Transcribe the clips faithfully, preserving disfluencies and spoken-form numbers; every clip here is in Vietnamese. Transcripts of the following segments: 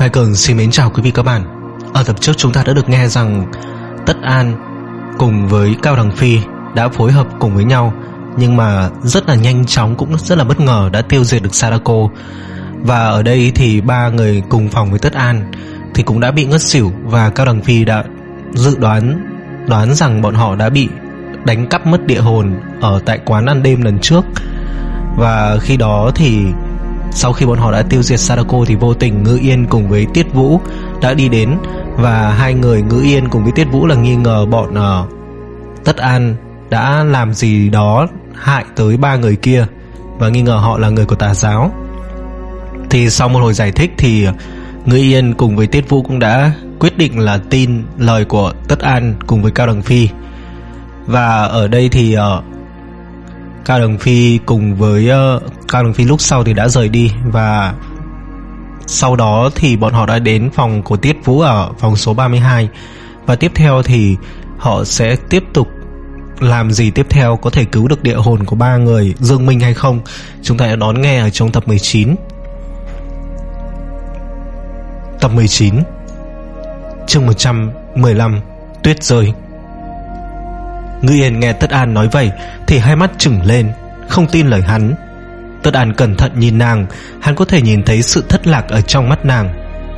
Mai Cường xin mến chào quý vị các bạn. Ở tập trước chúng ta đã được nghe rằng Tất An cùng với Cao Đằng Phi đã phối hợp cùng với nhau, nhưng mà rất là nhanh chóng, cũng rất là bất ngờ đã tiêu diệt được Sadako. Và ở đây thì ba người cùng phòng với Tất An thì cũng đã bị ngất xỉu, và Cao Đằng Phi đã dự đoán đoán rằng bọn họ đã bị đánh cắp mất địa hồn ở tại quán ăn đêm lần trước. Và khi đó thì sau khi bọn họ đã tiêu diệt Sadako thì vô tình Ngữ Yên cùng với Tiết Vũ đã đi đến, và hai người Ngữ Yên cùng với Tiết Vũ là nghi ngờ bọn uh, Tất An đã làm gì đó hại tới ba người kia, và nghi ngờ họ là người của tà giáo. Thì sau một hồi giải thích thì Ngữ Yên cùng với Tiết Vũ cũng đã quyết định là tin lời của Tất An cùng với Cao Đằng Phi. Và ở đây thì uh, Cao Đằng Phi cùng với uh, Cao Đằng Phi lúc sau thì đã rời đi, và sau đó thì bọn họ đã đến phòng của Tiết Vũ ở phòng số ba mươi hai. Và tiếp theo thì họ sẽ tiếp tục làm gì tiếp theo, có thể cứu được địa hồn của ba người Dương Minh hay không, chúng ta đã đón nghe ở trong tập mười chín. Tập mười chín, chương một trăm mười lăm, Tuyết rơi. Ngữ Yên nghe Tất An nói vậy thì hai mắt trừng lên, không tin lời hắn. Tất An cẩn thận nhìn nàng, hắn có thể nhìn thấy sự thất lạc ở trong mắt nàng.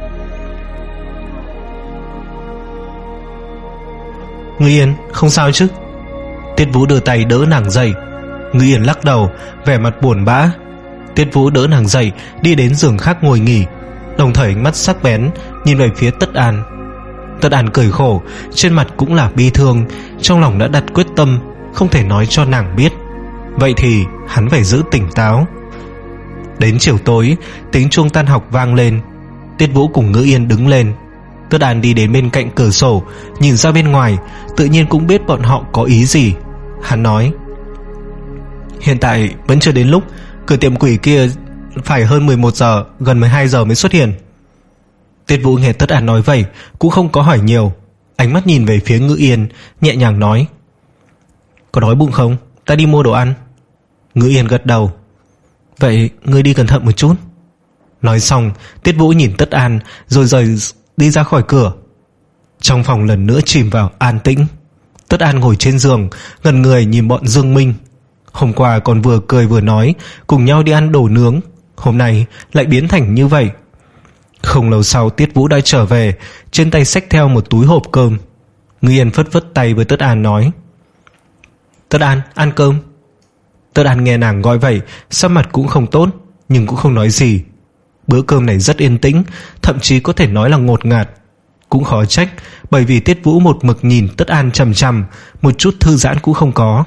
Ngữ Yên, không sao chứ? Tiết Vũ đưa tay đỡ nàng dậy. Ngữ Yên lắc đầu, vẻ mặt buồn bã. Tiết Vũ đỡ nàng dậy, đi đến giường khác ngồi nghỉ, đồng thời ánh mắt sắc bén nhìn về phía Tất An. Tất An cười khổ, trên mặt cũng là bi thương, trong lòng đã đặt quyết tâm không thể nói cho nàng biết. Vậy thì hắn phải giữ tỉnh táo. Đến chiều tối, tiếng chuông tan học vang lên. Tiết Vũ cùng Ngữ Yên đứng lên. Tất An đi đến bên cạnh cửa sổ, nhìn ra bên ngoài, tự nhiên cũng biết bọn họ có ý gì. Hắn nói: hiện tại vẫn chưa đến lúc, cửa tiệm quỷ kia phải hơn mười một giờ, gần mười hai giờ mới xuất hiện. Tiết Vũ nghe Tất An nói vậy cũng không có hỏi nhiều, ánh mắt nhìn về phía Ngữ Yên, nhẹ nhàng nói: có đói bụng không? Ta đi mua đồ ăn. Ngữ Yên gật đầu: vậy ngươi đi cẩn thận một chút. Nói xong, Tiết Vũ nhìn Tất An rồi rời đi ra khỏi cửa. Trong phòng lần nữa chìm vào an tĩnh. Tất An ngồi trên giường, ngẩn người nhìn bọn Dương Minh. Hôm qua còn vừa cười vừa nói cùng nhau đi ăn đồ nướng, hôm nay lại biến thành như vậy. Không lâu sau, Tiết Vũ đã trở về, trên tay xách theo một túi hộp cơm. Ngữ Yên phất phất tay với Tất An nói: Tất An, ăn cơm. Tất An nghe nàng gọi vậy, sắc mặt cũng không tốt, nhưng cũng không nói gì. Bữa cơm này rất yên tĩnh, thậm chí có thể nói là ngột ngạt. Cũng khó trách, bởi vì Tiết Vũ một mực nhìn Tất An chằm chằm, một chút thư giãn cũng không có.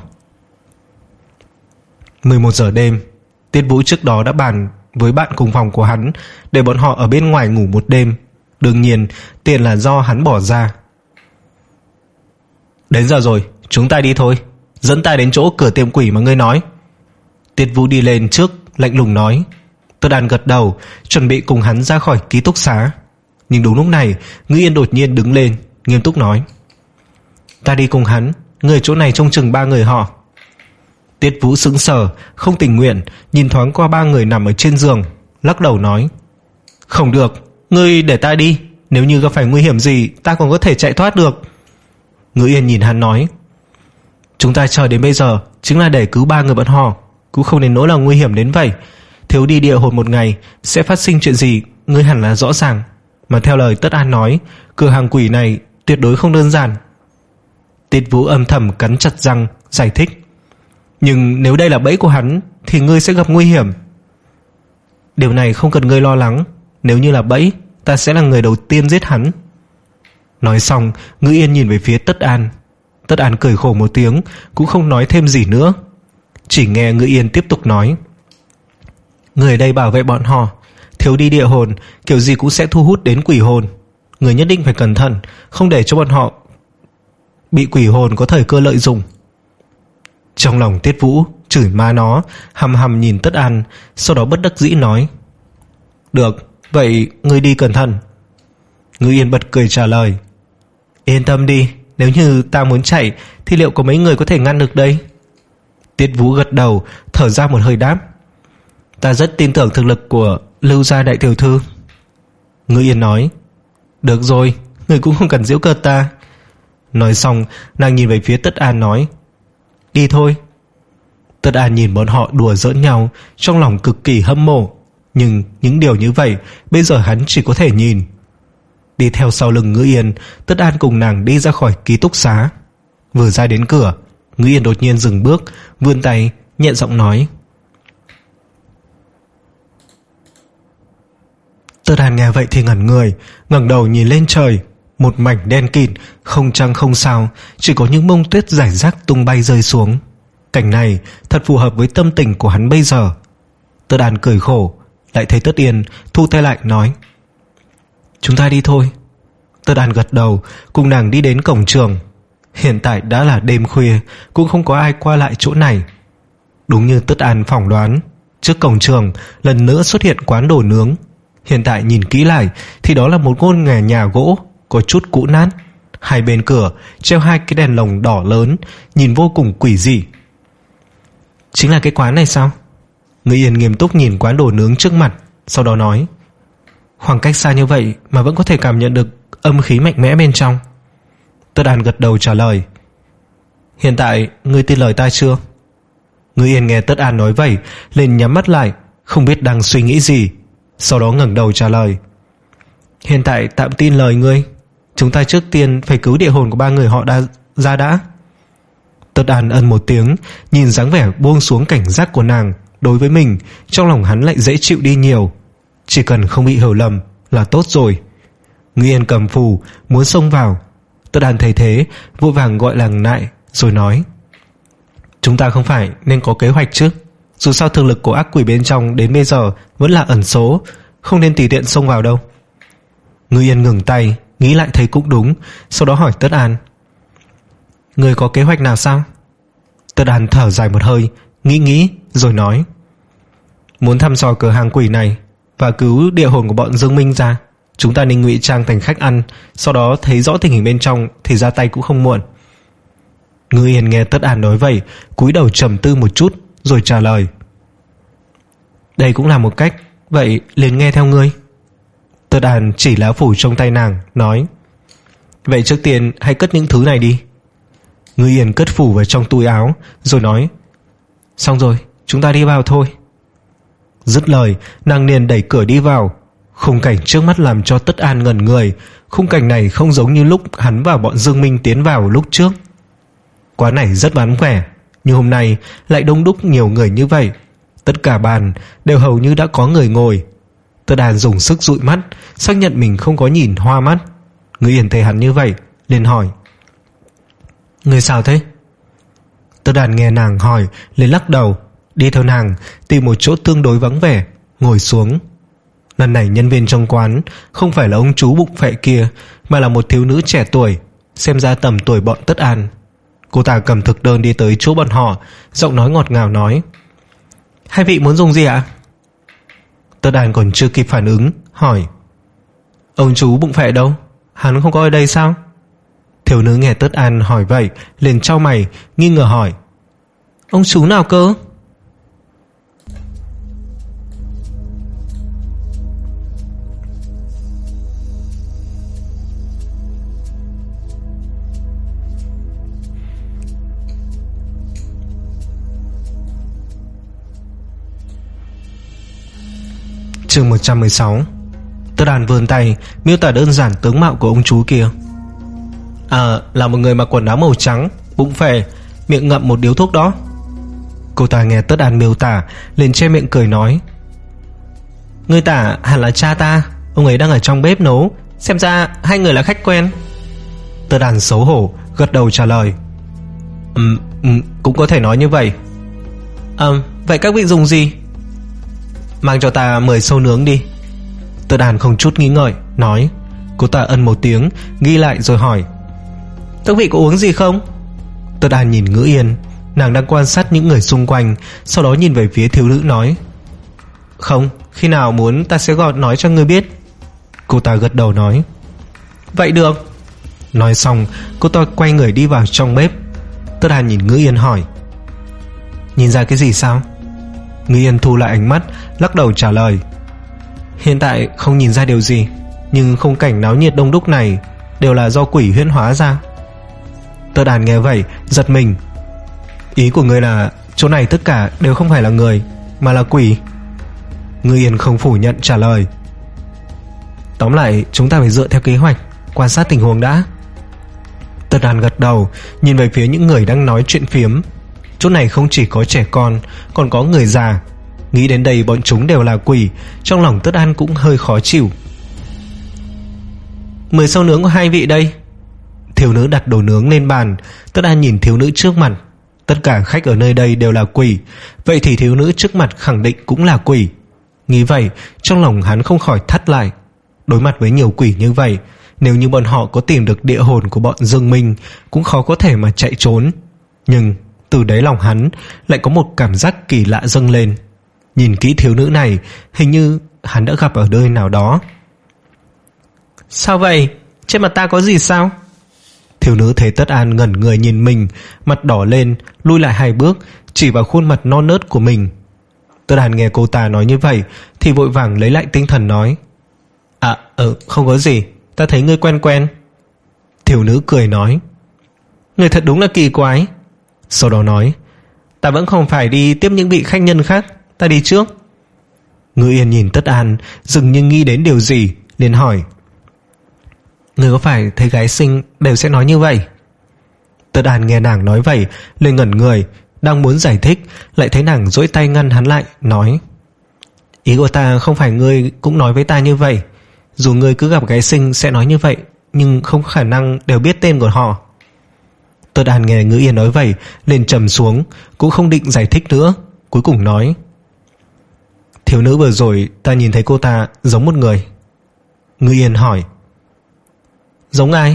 Mười một giờ đêm, Tiết Vũ trước đó đã bàn với bạn cùng phòng của hắn để bọn họ ở bên ngoài ngủ một đêm. Đương nhiên tiền là do hắn bỏ ra. Đến giờ rồi, chúng ta đi thôi. Dẫn ta đến chỗ cửa tiệm quỷ mà ngươi nói. Tiết Vũ đi lên trước, lạnh lùng nói. Tất An gật đầu, chuẩn bị cùng hắn ra khỏi ký túc xá. Nhưng đúng lúc này, Ngữ Yên đột nhiên đứng lên, nghiêm túc nói: ta đi cùng hắn, người chỗ này trông chừng ba người họ. Tiết Vũ sững sờ, không tình nguyện, nhìn thoáng qua ba người nằm ở trên giường, lắc đầu nói: không được, ngươi để ta đi, nếu như gặp phải nguy hiểm gì ta còn có thể chạy thoát được. Ngữ Yên nhìn hắn nói: chúng ta chờ đến bây giờ chính là để cứu ba người bọn họ, cũng không đến nỗi là nguy hiểm đến vậy. Thiếu đi địa hồn một ngày sẽ phát sinh chuyện gì ngươi hẳn là rõ ràng. Mà theo lời Tất An nói, cửa hàng quỷ này tuyệt đối không đơn giản. Tiết Vũ âm thầm cắn chặt răng giải thích: nhưng nếu đây là bẫy của hắn thì ngươi sẽ gặp nguy hiểm. Điều này không cần ngươi lo lắng, nếu như là bẫy, ta sẽ là người đầu tiên giết hắn. Nói xong, Ngữ Yên nhìn về phía Tất An. Tất An cười khổ một tiếng, cũng không nói thêm gì nữa. Chỉ nghe Ngữ Yên tiếp tục nói: người ở đây bảo vệ bọn họ, thiếu đi địa hồn kiểu gì cũng sẽ thu hút đến quỷ hồn. Người nhất định phải cẩn thận, không để cho bọn họ bị quỷ hồn có thời cơ lợi dụng. Trong lòng Tiết Vũ chửi ma nó, hầm hầm nhìn Tất An, sau đó bất đắc dĩ nói: được, vậy ngươi đi cẩn thận. Ngữ Yên bật cười trả lời: yên tâm đi, nếu như ta muốn chạy thì liệu có mấy người có thể ngăn được đây? Tiết Vũ gật đầu, thở ra một hơi đáp: ta rất tin tưởng thực lực của Lưu gia đại tiểu thư. Ngữ Yên nói. Được rồi, người cũng không cần giễu cợt ta. Nói xong nàng nhìn về phía Tất An nói. Đi thôi. Tất An nhìn bọn họ đùa giỡn nhau, trong lòng cực kỳ hâm mộ. Nhưng những điều như vậy bây giờ hắn chỉ có thể nhìn. Đi theo sau lưng Ngữ Yên, Tất An cùng nàng đi ra khỏi ký túc xá. Vừa ra đến cửa, Ngữ Yên đột nhiên dừng bước, vươn tay, nhẹ giọng nói. Tất An nghe vậy thì ngẩn người, ngẩng đầu nhìn lên trời. Một mảnh đen kịt, không trăng không sao, chỉ có những bông tuyết rải rác tung bay rơi xuống. Cảnh này thật phù hợp với tâm tình của hắn bây giờ. Tất An cười khổ, lại thấy Tất Yên thu tay lại nói. Chúng ta đi thôi. Tất An gật đầu, cùng nàng đi đến cổng trường. Hiện tại đã là đêm khuya, cũng không có ai qua lại chỗ này. Đúng như Tất An phỏng đoán, trước cổng trường lần nữa xuất hiện quán đồ nướng. Hiện tại nhìn kỹ lại thì đó là một ngôi nhà nhà gỗ có chút cũ nát. Hai bên cửa treo hai cái đèn lồng đỏ lớn, nhìn vô cùng quỷ dị. Chính là cái quán này sao? Ngữ Yên nghiêm túc nhìn quán đồ nướng trước mặt, sau đó nói. Khoảng cách xa như vậy mà vẫn có thể cảm nhận được âm khí mạnh mẽ bên trong. Tất An gật đầu trả lời. Hiện tại ngươi tin lời ta chưa? Ngữ Yên nghe Tất An nói vậy liền nhắm mắt lại, không biết đang suy nghĩ gì. Sau đó ngẩng đầu trả lời. Hiện tại tạm tin lời ngươi. Chúng ta trước tiên phải cứu địa hồn của ba người họ đã ra đã. Tất An ân một tiếng, nhìn dáng vẻ buông xuống cảnh giác của nàng đối với mình, trong lòng hắn lại dễ chịu đi nhiều. Chỉ cần không bị hiểu lầm là tốt rồi. Ngữ Yên cầm phù muốn xông vào. Tất An thấy thế vội vàng gọi nàng lại rồi nói. Chúng ta không phải nên có kế hoạch chứ? Dù sao thực lực của ác quỷ bên trong đến bây giờ vẫn là ẩn số, không nên tùy tiện xông vào đâu. Ngữ Yên ngừng tay, nghĩ lại thấy cũng đúng, sau đó hỏi Tất An. Người có kế hoạch nào sao? Tất An thở dài một hơi, nghĩ nghĩ rồi nói. Muốn thăm dò cửa hàng quỷ này và cứu địa hồn của bọn Dương Minh ra, chúng ta nên ngụy trang thành khách ăn, sau đó thấy rõ tình hình bên trong thì ra tay cũng không muộn. Ngữ Yên nghe Tất An nói vậy, cúi đầu trầm tư một chút rồi trả lời. Đây cũng là một cách, vậy liền nghe theo ngươi. Tất An chỉ lá phủ trong tay nàng nói. Vậy trước tiên hãy cất những thứ này đi. Ngữ Yên cất phủ vào trong túi áo rồi nói. Xong rồi, chúng ta đi vào thôi. Dứt lời, nàng liền đẩy cửa đi vào. Khung cảnh trước mắt làm cho Tất An ngẩn người. Khung cảnh này không giống như lúc hắn và bọn Dương Minh tiến vào lúc trước. Quán này rất vắng vẻ, nhưng hôm nay lại đông đúc nhiều người như vậy. Tất cả bàn đều hầu như đã có người ngồi. Tất An dùng sức dụi mắt, xác nhận mình không có nhìn hoa mắt. Ngữ Yên thấy hắn như vậy liền hỏi. Người sao thế? Tất An nghe nàng hỏi liền lắc đầu, đi theo nàng tìm một chỗ tương đối vắng vẻ ngồi xuống. Lần này nhân viên trong quán không phải là ông chú bụng phệ kia, mà là một thiếu nữ trẻ tuổi, xem ra tầm tuổi bọn Tất An. Cô ta cầm thực đơn đi tới chỗ bọn họ, giọng nói ngọt ngào nói. Hai vị muốn dùng gì ạ? Tất An còn chưa kịp phản ứng, hỏi. Ông chú bụng phệ đâu? Hắn không có ở đây sao? Thiếu nữ nghe Tất An hỏi vậy liền chau mày, nghi ngờ hỏi. Ông chú nào cơ? Chương một trăm mười sáu. Tất An vươn tay miêu tả đơn giản tướng mạo của ông chú kia. À, là một người mặc quần áo màu trắng, bụng phệ, miệng ngậm một điếu thuốc đó. Cô ta nghe Tất An miêu tả liền che miệng cười nói. Người tả hẳn là cha ta, ông ấy đang ở trong bếp nấu, xem ra hai người là khách quen. Tất An xấu hổ gật đầu trả lời. Ừm, um, cũng có thể nói như vậy. Ừm, um, vậy các vị dùng gì? Mang cho ta mười sâu nướng đi. Tất An không chút nghĩ ngợi nói. Cô ta ân một tiếng, ghi lại rồi hỏi. Các vị có uống gì không? Tất An nhìn Ngữ Yên, nàng đang quan sát những người xung quanh, sau đó nhìn về phía thiếu nữ nói. Không, khi nào muốn ta sẽ gọi nói cho ngươi biết. Cô ta gật đầu nói. Vậy được. Nói xong, cô ta quay người đi vào trong bếp. Tất An nhìn Ngữ Yên hỏi. Nhìn ra cái gì sao? Ngữ Yên thu lại ánh mắt, lắc đầu trả lời. Hiện tại không nhìn ra điều gì. nhưng khung cảnh náo nhiệt đông đúc này đều là do quỷ huyễn hóa ra. Tơ Đàn nghe vậy giật mình. Ý của ngươi là chỗ này tất cả đều không phải là người mà là quỷ? Ngư Yên không phủ nhận trả lời. Tóm lại chúng ta phải dựa theo kế hoạch, quan sát tình huống đã. Tơ Đàn gật đầu, nhìn về phía những người đang nói chuyện phiếm. Chỗ này không chỉ có trẻ con, còn có người già. Nghĩ đến đây bọn chúng đều là quỷ, trong lòng Tất An cũng hơi khó chịu. Mời sâu nướng của hai vị đây. Thiếu nữ đặt đồ nướng lên bàn. Tất An nhìn thiếu nữ trước mặt. Tất cả khách ở nơi đây đều là quỷ, vậy thì thiếu nữ trước mặt khẳng định cũng là quỷ. Nghĩ vậy, trong lòng hắn không khỏi thắt lại. Đối mặt với nhiều quỷ như vậy, nếu như bọn họ có tìm được địa hồn của bọn Dương Minh, cũng khó có thể mà chạy trốn. Nhưng từ đáy lòng hắn lại có một cảm giác kỳ lạ dâng lên. Nhìn kỹ thiếu nữ này, hình như hắn đã gặp ở nơi nào đó. Sao vậy? Trên mặt ta có gì sao? Thiếu nữ thấy Tất An ngẩn người nhìn mình, mặt đỏ lên, lui lại hai bước, chỉ vào khuôn mặt non nớt của mình. Tất An nghe cô ta nói như vậy thì vội vàng lấy lại tinh thần nói: À, ờ, không có gì, ta thấy ngươi quen quen. Thiếu nữ cười nói: Ngươi thật đúng là kỳ quái. Sau đó nói: Ta vẫn không phải đi tiếp những vị khách nhân khác, ta đi trước. Ngư Yên nhìn Tất An, dường như nghĩ đến điều gì, liền hỏi: Ngươi có phải thấy gái xinh đều sẽ nói như vậy? Tất An nghe nàng nói vậy liền ngẩn người, đang muốn giải thích lại thấy nàng duỗi tay ngăn hắn lại, nói: Ý của ta không phải ngươi cũng nói với ta như vậy. Dù ngươi cứ gặp gái xinh sẽ nói như vậy, nhưng không có khả năng đều biết tên của họ. Tất An nghe Ngư Yên nói vậy liền trầm xuống, cũng không định giải thích nữa, cuối cùng nói: Thiếu nữ vừa rồi ta nhìn thấy cô ta giống một người. Ngư Yên hỏi: Giống ai?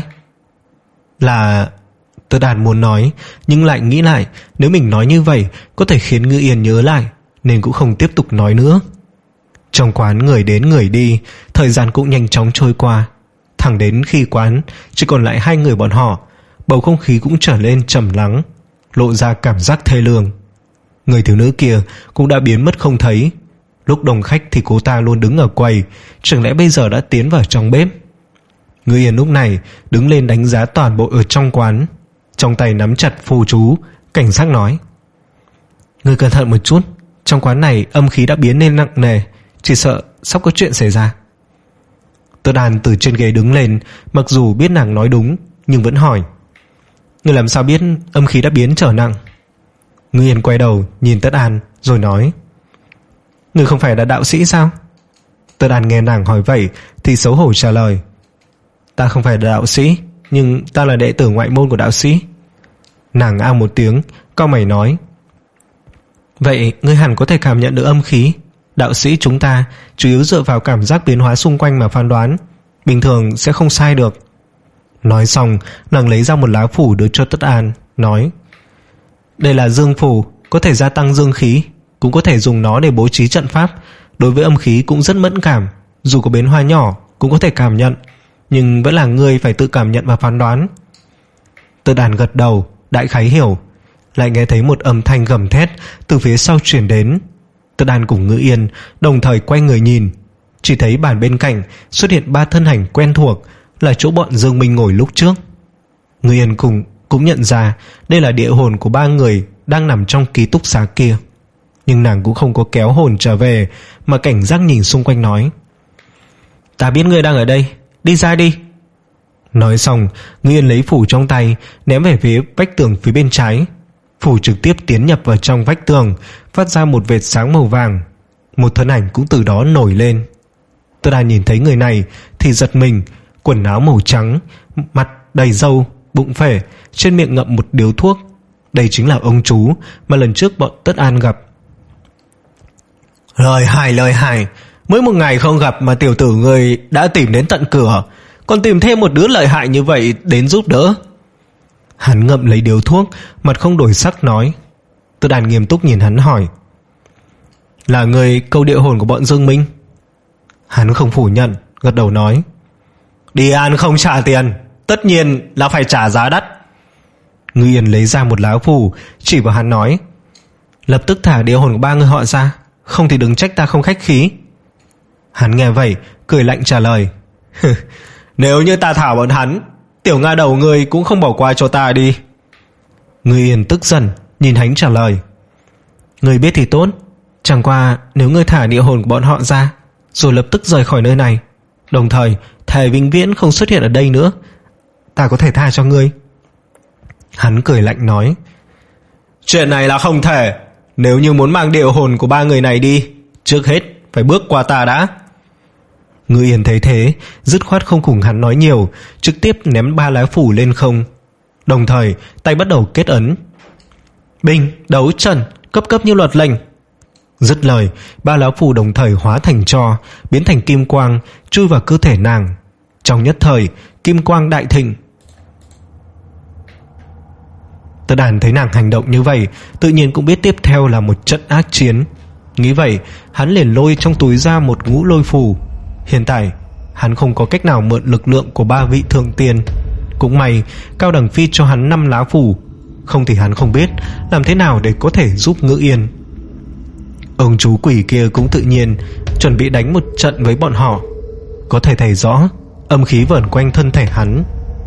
Là... Tất An muốn nói, nhưng lại nghĩ lại, nếu mình nói như vậy có thể khiến Ngư Yên nhớ lại, nên cũng không tiếp tục nói nữa. Trong quán người đến người đi, thời gian cũng nhanh chóng trôi qua. Thẳng đến khi quán chỉ còn lại hai người bọn họ, bầu không khí cũng trở nên trầm lắng, lộ ra cảm giác thê lương. Người thiếu nữ kia cũng đã biến mất không thấy. Lúc đông khách thì cô ta luôn đứng ở quầy, chẳng lẽ bây giờ đã tiến vào trong bếp? Ngư Yên lúc này đứng lên đánh giá toàn bộ ở trong quán, trong tay nắm chặt phù chú, cảnh giác nói: Ngươi cẩn thận một chút, trong quán này âm khí đã biến nên nặng nề, chỉ sợ sắp có chuyện xảy ra. Tất An từ trên ghế đứng lên, mặc dù biết nàng nói đúng nhưng vẫn hỏi: Ngươi làm sao biết âm khí đã biến trở nặng? Ngư Yên quay đầu nhìn Tất An rồi nói: Ngươi không phải là đạo sĩ sao? Tất An nghe nàng hỏi vậy thì xấu hổ trả lời: Ta không phải là đạo sĩ, nhưng ta là đệ tử ngoại môn của đạo sĩ. Nàng a một tiếng, cau mày nói: Vậy ngươi hẳn có thể cảm nhận được âm khí. Đạo sĩ chúng ta chủ yếu dựa vào cảm giác biến hóa xung quanh mà phán đoán, bình thường sẽ không sai được. Nói xong, nàng lấy ra một lá phủ đưa cho Tất An, nói: Đây là dương phủ, có thể gia tăng dương khí, cũng có thể dùng nó để bố trí trận pháp. Đối với âm khí cũng rất mẫn cảm, dù có biến hóa nhỏ cũng có thể cảm nhận, nhưng vẫn là ngươi phải tự cảm nhận và phán đoán. Tất An gật đầu, đại khái hiểu. Lại nghe thấy một âm thanh gầm thét từ phía sau truyền đến. Tất An cùng Ngư Yên đồng thời quay người nhìn, chỉ thấy bàn bên cạnh xuất hiện ba thân ảnh quen thuộc, là chỗ bọn Dương Minh ngồi lúc trước. Ngư Yên cùng cũng nhận ra đây là địa hồn của ba người đang nằm trong ký túc xá kia, nhưng nàng cũng không có kéo hồn trở về, mà cảnh giác nhìn xung quanh nói: Ta biết ngươi đang ở đây, đi ra đi. Nói xong, Ngư Yên lấy phủ trong tay ném về phía vách tường phía bên trái. Phủ trực tiếp tiến nhập vào trong vách tường, phát ra một vệt sáng màu vàng. Một thân ảnh cũng từ đó nổi lên. Tất An nhìn thấy người này thì giật mình, quần áo màu trắng, mặt đầy râu, bụng phể, trên miệng ngậm một điếu thuốc. Đây chính là ông chú mà lần trước bọn Tất An gặp. Lời hài lời hài, mới một ngày không gặp mà tiểu tử người đã tìm đến tận cửa, còn tìm thêm một đứa lợi hại như vậy đến giúp đỡ. Hắn ngậm lấy điếu thuốc, mặt không đổi sắc nói. Tất An nghiêm túc nhìn hắn hỏi: Là người câu địa hồn của bọn Dương Minh? Hắn không phủ nhận, gật đầu nói: Đi ăn không trả tiền, tất nhiên là phải trả giá đắt. Ngư Yên lấy ra một lá phù, chỉ vào hắn nói: Lập tức thả địa hồn của ba người họ ra, không thì đừng trách ta không khách khí. Hắn nghe vậy cười lạnh trả lời: Nếu như ta thả bọn hắn, tiểu nga đầu ngươi cũng không bỏ qua cho ta đi. Ngư Yên tức giận nhìn hắn trả lời. Ngươi biết thì tốt, chẳng qua nếu ngươi thả địa hồn của bọn họ ra rồi lập tức rời khỏi nơi này, đồng thời thề vĩnh viễn không xuất hiện ở đây nữa, ta có thể tha cho ngươi. Hắn cười lạnh nói. Chuyện này là không thể. Nếu như muốn mang địa hồn của ba người này đi, trước hết phải bước qua ta đã. Ngư Yên thấy thế, dứt khoát không cùng hắn nói nhiều, trực tiếp ném ba lá phủ lên không, đồng thời tay bắt đầu kết ấn. Binh, đấu, trần, cấp cấp như luật lệnh. Dứt lời, ba lá phù đồng thời hóa thành tro, biến thành kim quang, chui vào cơ thể nàng. Trong nhất thời, kim quang đại thịnh. Tơ Đàn thấy nàng hành động như vậy, tự nhiên cũng biết tiếp theo là một trận ác chiến. Nghĩ vậy, hắn liền lôi trong túi ra một ngũ lôi phù. Hiện tại, hắn không có cách nào mượn lực lượng của ba vị thượng tiên. Cũng may, Cao Đằng Phi cho hắn năm lá phù, không thì hắn không biết làm thế nào để có thể giúp Ngữ Yên. Ông chú quỷ kia cũng tự nhiên chuẩn bị đánh một trận với bọn họ. Có thể thấy rõ âm khí vờn quanh thân thể hắn.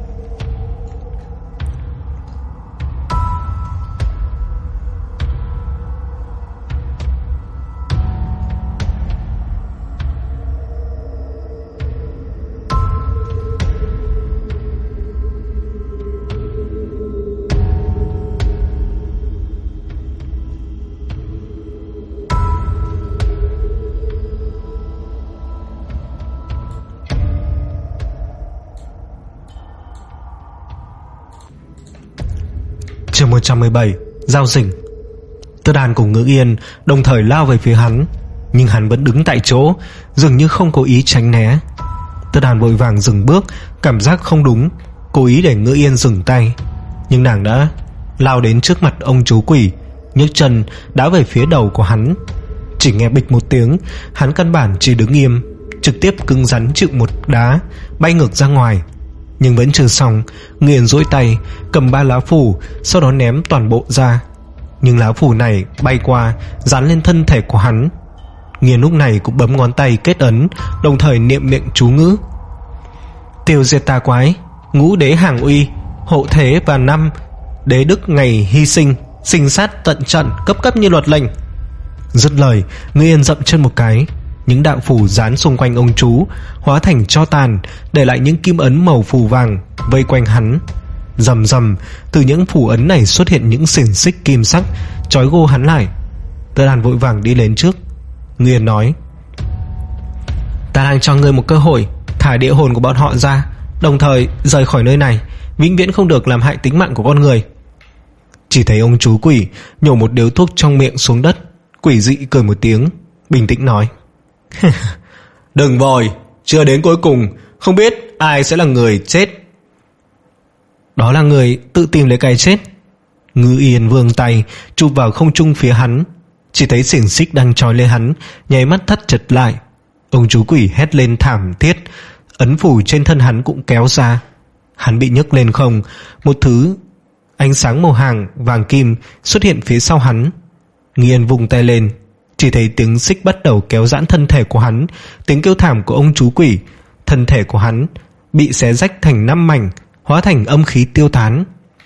Chương một trăm mười bảy. Giao dịch. Tơ Đàn cùng Ngữ Yên đồng thời lao về phía hắn, nhưng hắn vẫn đứng tại chỗ, dường như không có ý tránh né. Tơ Đàn vội vàng dừng bước, cảm giác không đúng, cố ý để Ngữ Yên dừng tay, nhưng nàng đã lao đến trước mặt ông chú quỷ, nhấc chân đá về phía đầu của hắn. Chỉ nghe bịch một tiếng, hắn căn bản chỉ đứng im, trực tiếp cứng rắn chịu một đá, bay ngược ra ngoài. Nhưng vẫn chưa xong, Ngữ Yên duỗi tay cầm ba lá phù, sau đó ném toàn bộ ra. Nhưng lá phù này bay qua, dán lên thân thể của hắn. Ngữ Yên lúc này cũng bấm ngón tay kết ấn, đồng thời niệm miệng chú ngữ. Tiêu diệt tà quái, ngũ đế hàng uy, hộ thế và năm đế đức ngày hy sinh, sinh sát tận trận, cấp cấp như luật lệnh. Dứt lời, Ngữ Yên dậm chân một cái, những đạo phù dán xung quanh ông chú hóa thành tro tàn, để lại những kim ấn màu phù vàng vây quanh hắn. Rầm rầm, từ những phù ấn này xuất hiện những xiềng xích kim sắc trói gô hắn lại. Tơ Đàn vội vàng đi lên trước. Ngữ Yên nói. Ta đang cho ngươi một cơ hội thả địa hồn của bọn họ ra, đồng thời rời khỏi nơi này, vĩnh viễn không được làm hại tính mạng của con người. Chỉ thấy ông chú quỷ nhổ một điếu thuốc trong miệng xuống đất, quỷ dị cười một tiếng, bình tĩnh nói. Đừng vội, chưa đến cuối cùng, không biết ai sẽ là người chết. Đó là người tự tìm lấy cái chết. Ngữ Yên vươn tay chụp vào không trung phía hắn, chỉ thấy xiềng xích đang trói lên hắn nháy mắt thắt chặt lại. Ông chú quỷ hét lên thảm thiết, ấn phủ trên thân hắn cũng kéo ra. Hắn bị nhấc lên không, một thứ ánh sáng màu hàng vàng kim xuất hiện phía sau hắn. Ngữ Yên vùng tay lên, chỉ thấy tiếng xích bắt đầu kéo giãn thân thể của hắn, tiếng kêu thảm của ông chú quỷ. Thân thể của hắn bị xé rách thành năm mảnh, hóa thành âm khí tiêu tán.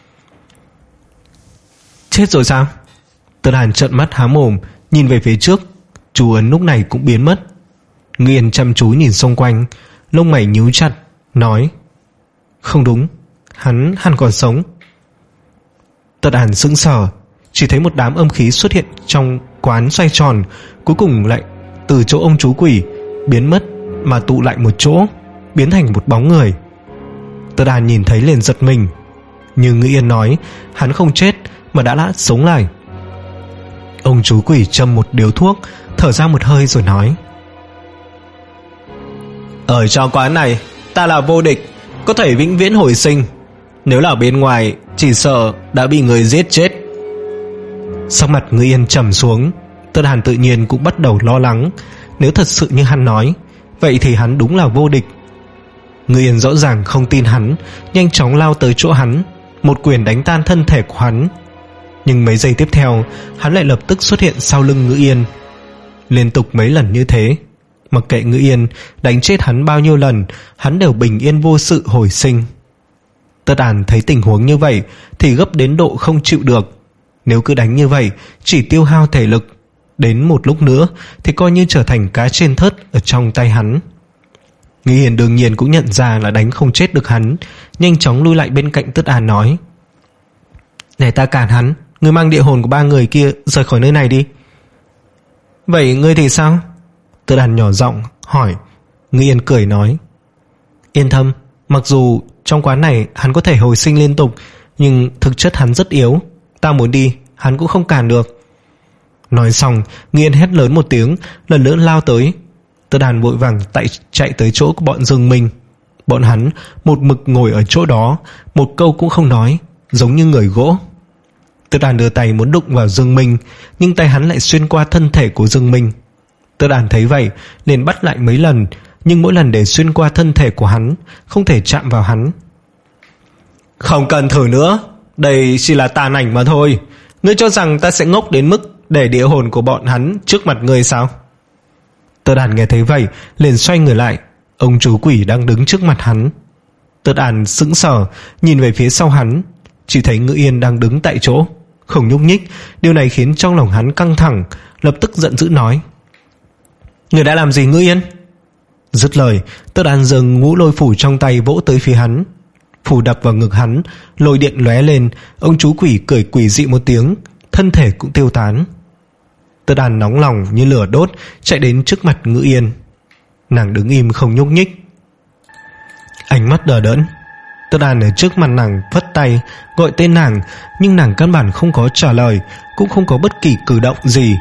Chết rồi sao? Tơ Đàn trợn mắt há mồm nhìn về phía trước, chú ấn lúc này cũng biến mất. Ngữ Yên chăm chú nhìn xung quanh, lông mày nhíu chặt, nói. Không đúng, hắn hắn còn sống. Tơ Đàn sững sờ, chỉ thấy một đám âm khí xuất hiện trong quán xoay tròn, cuối cùng lại từ chỗ ông chú quỷ biến mất mà tụ lại một chỗ, biến thành một bóng người. Tơ Đàn nhìn thấy liền giật mình, nhưng Ngữ Yên nói hắn không chết mà đã đã sống lại. Ông chú quỷ châm một điếu thuốc, thở ra một hơi rồi nói. Ở trong quán này ta là vô địch, có thể vĩnh viễn hồi sinh. Nếu là bên ngoài chỉ sợ đã bị người giết chết. Sắc mặt Ngữ Yên trầm xuống. Tơ Đàn tự nhiên cũng bắt đầu lo lắng, nếu thật sự như hắn nói, vậy thì hắn đúng là vô địch. Ngữ Yên rõ ràng không tin hắn, nhanh chóng lao tới chỗ hắn, một quyền đánh tan thân thể của hắn. Nhưng mấy giây tiếp theo, hắn lại lập tức xuất hiện sau lưng Ngữ Yên. Liên tục mấy lần như thế, Mặc kệ Ngữ Yên đánh chết hắn bao nhiêu lần, hắn đều bình yên vô sự hồi sinh. Tất Đàn thấy tình huống như vậy thì gấp đến độ không chịu được. Nếu cứ đánh như vậy, chỉ tiêu hao thể lực, đến một lúc nữa thì coi như trở thành cá trên thớt ở trong tay hắn. Ngữ Yên đương nhiên cũng nhận ra là đánh không chết được hắn, nhanh chóng lui lại bên cạnh Tất Đàn nói: để ta cản hắn, ngươi mang địa hồn của ba người kia rời khỏi nơi này đi. Vậy ngươi thì sao? Tất Đàn nhỏ giọng hỏi. Ngữ Yên cười nói: yên tâm, mặc dù trong quán này hắn có thể hồi sinh liên tục, nhưng thực chất hắn rất yếu, ta muốn đi hắn cũng không cản được. Nói xong, Ngữ Yên hét lớn một tiếng, lần nữa lao tới. Tất Đàn vội vàng tại chạy tới chỗ của bọn Dương Minh. Bọn hắn một mực ngồi ở chỗ đó, một câu cũng không nói, giống như người gỗ. Tất Đàn đưa tay muốn đụng vào Dương Minh, nhưng tay hắn lại xuyên qua thân thể của Dương Minh. Tất Đàn thấy vậy liền bắt lại mấy lần, nhưng mỗi lần để xuyên qua thân thể của hắn, không thể chạm vào hắn. Không cần thử nữa, đây chỉ là tàn ảnh mà thôi. Ngươi cho rằng ta sẽ ngốc đến mức để địa hồn của bọn hắn trước mặt ngươi sao? Tất Đàn nghe thấy vậy liền xoay người lại. Ông chú quỷ đang đứng trước mặt hắn. Tất Đàn sững sờ nhìn về phía sau hắn, chỉ thấy Ngữ Yên đang đứng tại chỗ không nhúc nhích. Điều này khiến trong lòng hắn căng thẳng, lập tức giận dữ nói: người đã làm gì Ngữ Yên? Dứt lời, Tất Đàn dừng ngũ lôi phủ trong tay vỗ tới phía hắn. Phủ đập vào ngực hắn, lôi điện lóe lên. Ông chú quỷ cười quỷ dị một tiếng, thân thể cũng tiêu tán. Tất Đàn nóng lòng như lửa đốt chạy đến trước mặt Ngữ Yên. Nàng đứng im không nhúc nhích, ánh mắt đờ đẫn. Tất Đàn ở trước mặt nàng vất tay gọi tên nàng, nhưng nàng căn bản không có trả lời, cũng không có bất kỳ cử động gì.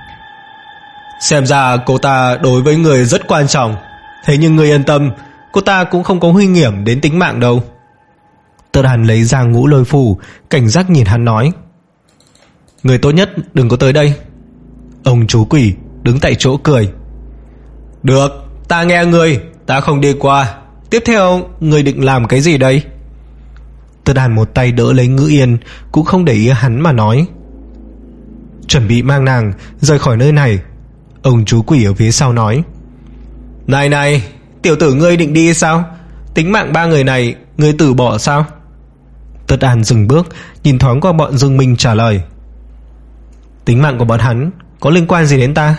Xem ra cô ta đối với người rất quan trọng, thế nhưng người yên tâm, cô ta cũng không có nguy hiểm đến tính mạng đâu. Tất Đàn lấy ra ngũ lôi phù, cảnh giác nhìn hắn nói: người tốt nhất đừng có tới đây. Ông chú quỷ đứng tại chỗ cười: được, ta nghe người, ta không đi qua. Tiếp theo người định làm cái gì đây? Tất Đàn một tay đỡ lấy Ngữ Yên, cũng không để ý hắn mà nói: chuẩn bị mang nàng rời khỏi nơi này. Ông chú quỷ ở phía sau nói: này này, tiểu tử ngươi định đi sao? Tính mạng ba người này ngươi từ bỏ sao? Tất Đàn dừng bước, nhìn thoáng qua bọn Dương Minh trả lời: tính mạng của bọn hắn có liên quan gì đến ta?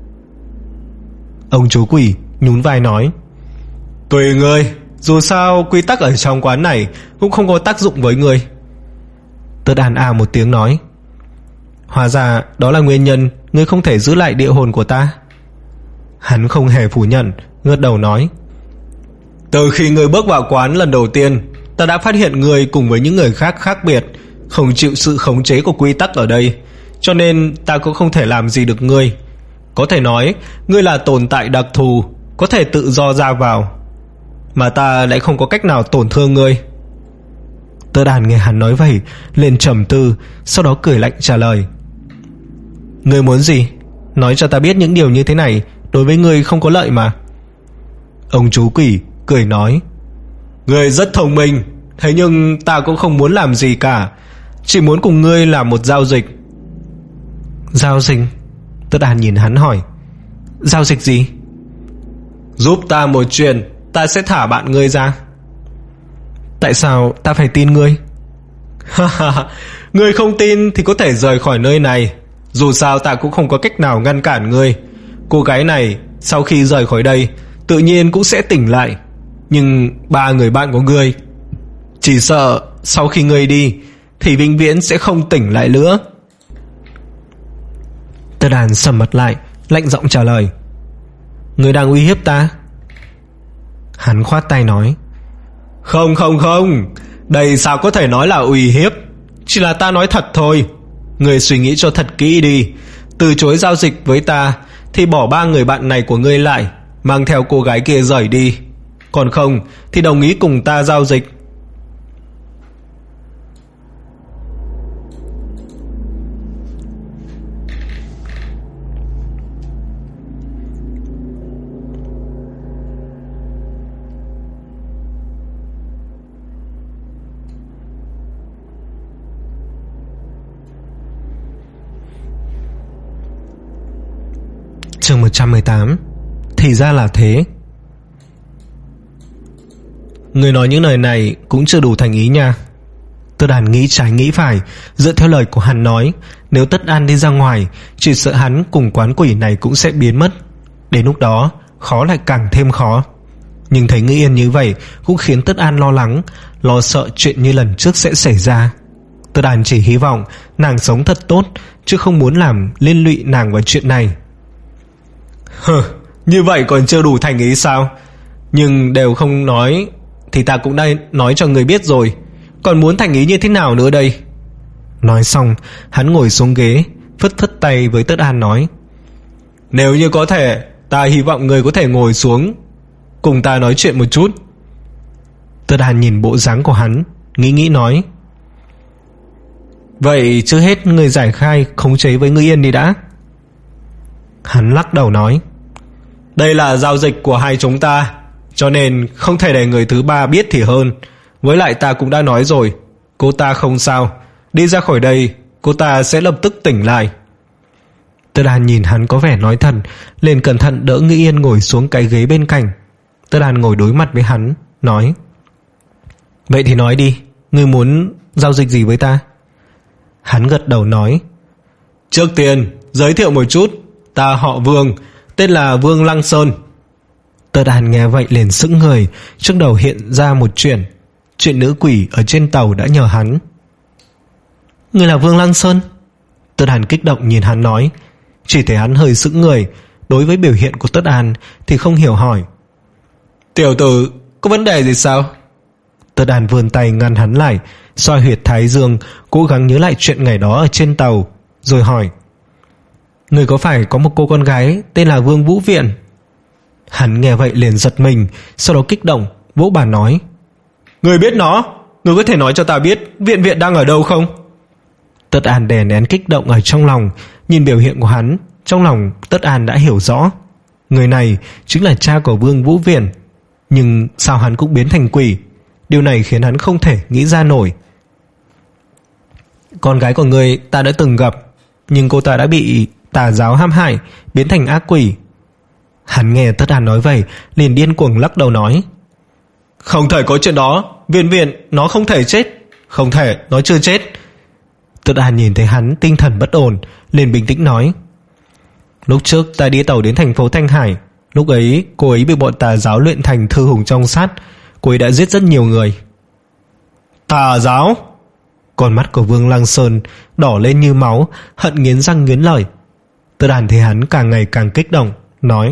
Ông chú quỷ nhún vai nói: tùy ngươi, dù sao quy tắc ở trong quán này cũng không có tác dụng với ngươi. Tất Đàn à một tiếng nói: hóa ra đó là nguyên nhân ngươi không thể giữ lại địa hồn của ta. Hắn không hề phủ nhận, gật đầu nói: từ khi ngươi bước vào quán lần đầu tiên, ta đã phát hiện ngươi cùng với những người khác khác biệt, không chịu sự khống chế của quy tắc ở đây, cho nên ta cũng không thể làm gì được ngươi. Có thể nói ngươi là tồn tại đặc thù, có thể tự do ra vào, mà ta lại không có cách nào tổn thương ngươi. Tất Đàn nghe hắn nói vậy liền trầm tư, sau đó cười lạnh trả lời: ngươi muốn gì? Nói cho ta biết những điều như thế này đối với ngươi không có lợi mà. Ông chú quỷ cười nói: ngươi rất thông minh, thế nhưng ta cũng không muốn làm gì cả, chỉ muốn cùng ngươi làm một giao dịch. Giao dịch? Tất Đàn nhìn hắn hỏi: giao dịch gì? Giúp ta một chuyện, ta sẽ thả bạn ngươi ra. Tại sao ta phải tin ngươi? Ngươi không tin thì có thể rời khỏi nơi này, dù sao ta cũng không có cách nào ngăn cản ngươi. Cô gái này sau khi rời khỏi đây tự nhiên cũng sẽ tỉnh lại, nhưng ba người bạn của ngươi chỉ sợ sau khi ngươi đi thì vĩnh viễn sẽ không tỉnh lại nữa. Tất Đàn sầm mặt lại, lạnh giọng trả lời: ngươi đang uy hiếp ta? Hắn khoát tay nói: không không không, đây sao có thể nói là uy hiếp, chỉ là ta nói thật thôi. Ngươi suy nghĩ cho thật kỹ đi, từ chối giao dịch với ta thì bỏ ba người bạn này của ngươi lại, mang theo cô gái kia rời đi, còn không thì đồng ý cùng ta giao dịch. Chương một trăm mười tám. Thì ra là thế. Người nói những lời này cũng chưa đủ thành ý nha. Tất An nghĩ trái nghĩ phải. Dựa theo lời của hắn nói, nếu Tất An đi ra ngoài, chỉ sợ hắn cùng quán quỷ này cũng sẽ biến mất. Đến lúc đó khó lại càng thêm khó. Nhưng thấy Ngữ Yên như vậy cũng khiến Tất An lo lắng, lo sợ chuyện như lần trước sẽ xảy ra. Tất An chỉ hy vọng nàng sống thật tốt, chứ không muốn làm liên lụy nàng vào chuyện này. Hừ, như vậy còn chưa đủ thành ý sao? Nhưng đều không nói thì ta cũng đã nói cho người biết rồi, còn muốn thành ý như thế nào nữa đây? Nói xong hắn ngồi xuống ghế, phất phất tay với Tất An nói: Nếu như có thể, ta hy vọng người có thể ngồi xuống cùng ta nói chuyện một chút. Tất An nhìn bộ dáng của hắn, nghĩ nghĩ nói: Vậy trước hết người giải khai khống chế với Ngữ Yên đi đã. Hắn lắc đầu nói: Đây là giao dịch của hai chúng ta, cho nên không thể để người thứ ba biết thì hơn. Với lại ta cũng đã nói rồi, cô ta không sao. Đi ra khỏi đây, cô ta sẽ lập tức tỉnh lại. Tất An nhìn hắn có vẻ nói thật, liền cẩn thận đỡ Ngữ Yên ngồi xuống cái ghế bên cạnh. Tất An ngồi đối mặt với hắn, nói: Vậy thì nói đi, ngươi muốn giao dịch gì với ta? Hắn gật đầu nói: Trước tiên giới thiệu một chút, ta họ Vương, tên là Vương Lăng Sơn. Tất An nghe vậy liền sững người, trước đầu hiện ra một chuyện. Chuyện nữ quỷ ở trên tàu đã nhờ hắn. Ngươi là Vương Lăng Sơn? Tất An kích động nhìn hắn nói. Chỉ thấy hắn hơi sững người. Đối với biểu hiện của Tất An thì không hiểu hỏi: Tiểu tử, có vấn đề gì sao? Tất An vươn tay ngăn hắn lại, xoa huyệt thái dương, cố gắng nhớ lại chuyện ngày đó ở trên tàu, rồi hỏi: Người có phải có một cô con gái tên là Vương Vũ Viện? Hắn nghe vậy liền giật mình, sau đó kích động vỗ bàn nói: Người biết nó? Người có thể nói cho ta biết Viện Viện đang ở đâu không? Tất An đè nén kích động ở trong lòng, nhìn biểu hiện của hắn, trong lòng Tất An đã hiểu rõ. Người này chính là cha của Vương Vũ Viện. Nhưng sao hắn cũng biến thành quỷ? Điều này khiến hắn không thể nghĩ ra nổi. Con gái của người ta đã từng gặp, nhưng cô ta đã bị tà giáo hãm hại, biến thành ác quỷ. Hắn nghe Tất An nói vậy liền điên cuồng lắc đầu nói: Không thể có chuyện đó, Viện Viện nó không thể chết. Không thể, nó chưa chết. Tất An nhìn thấy hắn tinh thần bất ổn, liền bình tĩnh nói: Lúc trước ta đi tàu đến thành phố Thanh Hải, lúc ấy cô ấy bị bọn tà giáo luyện thành thư hùng trong sát. Cô ấy đã giết rất nhiều người. Tà giáo? Con mắt của Vương Lăng Sơn đỏ lên như máu, hận nghiến răng nghiến lợi. Tất An thấy hắn càng ngày càng kích động, nói: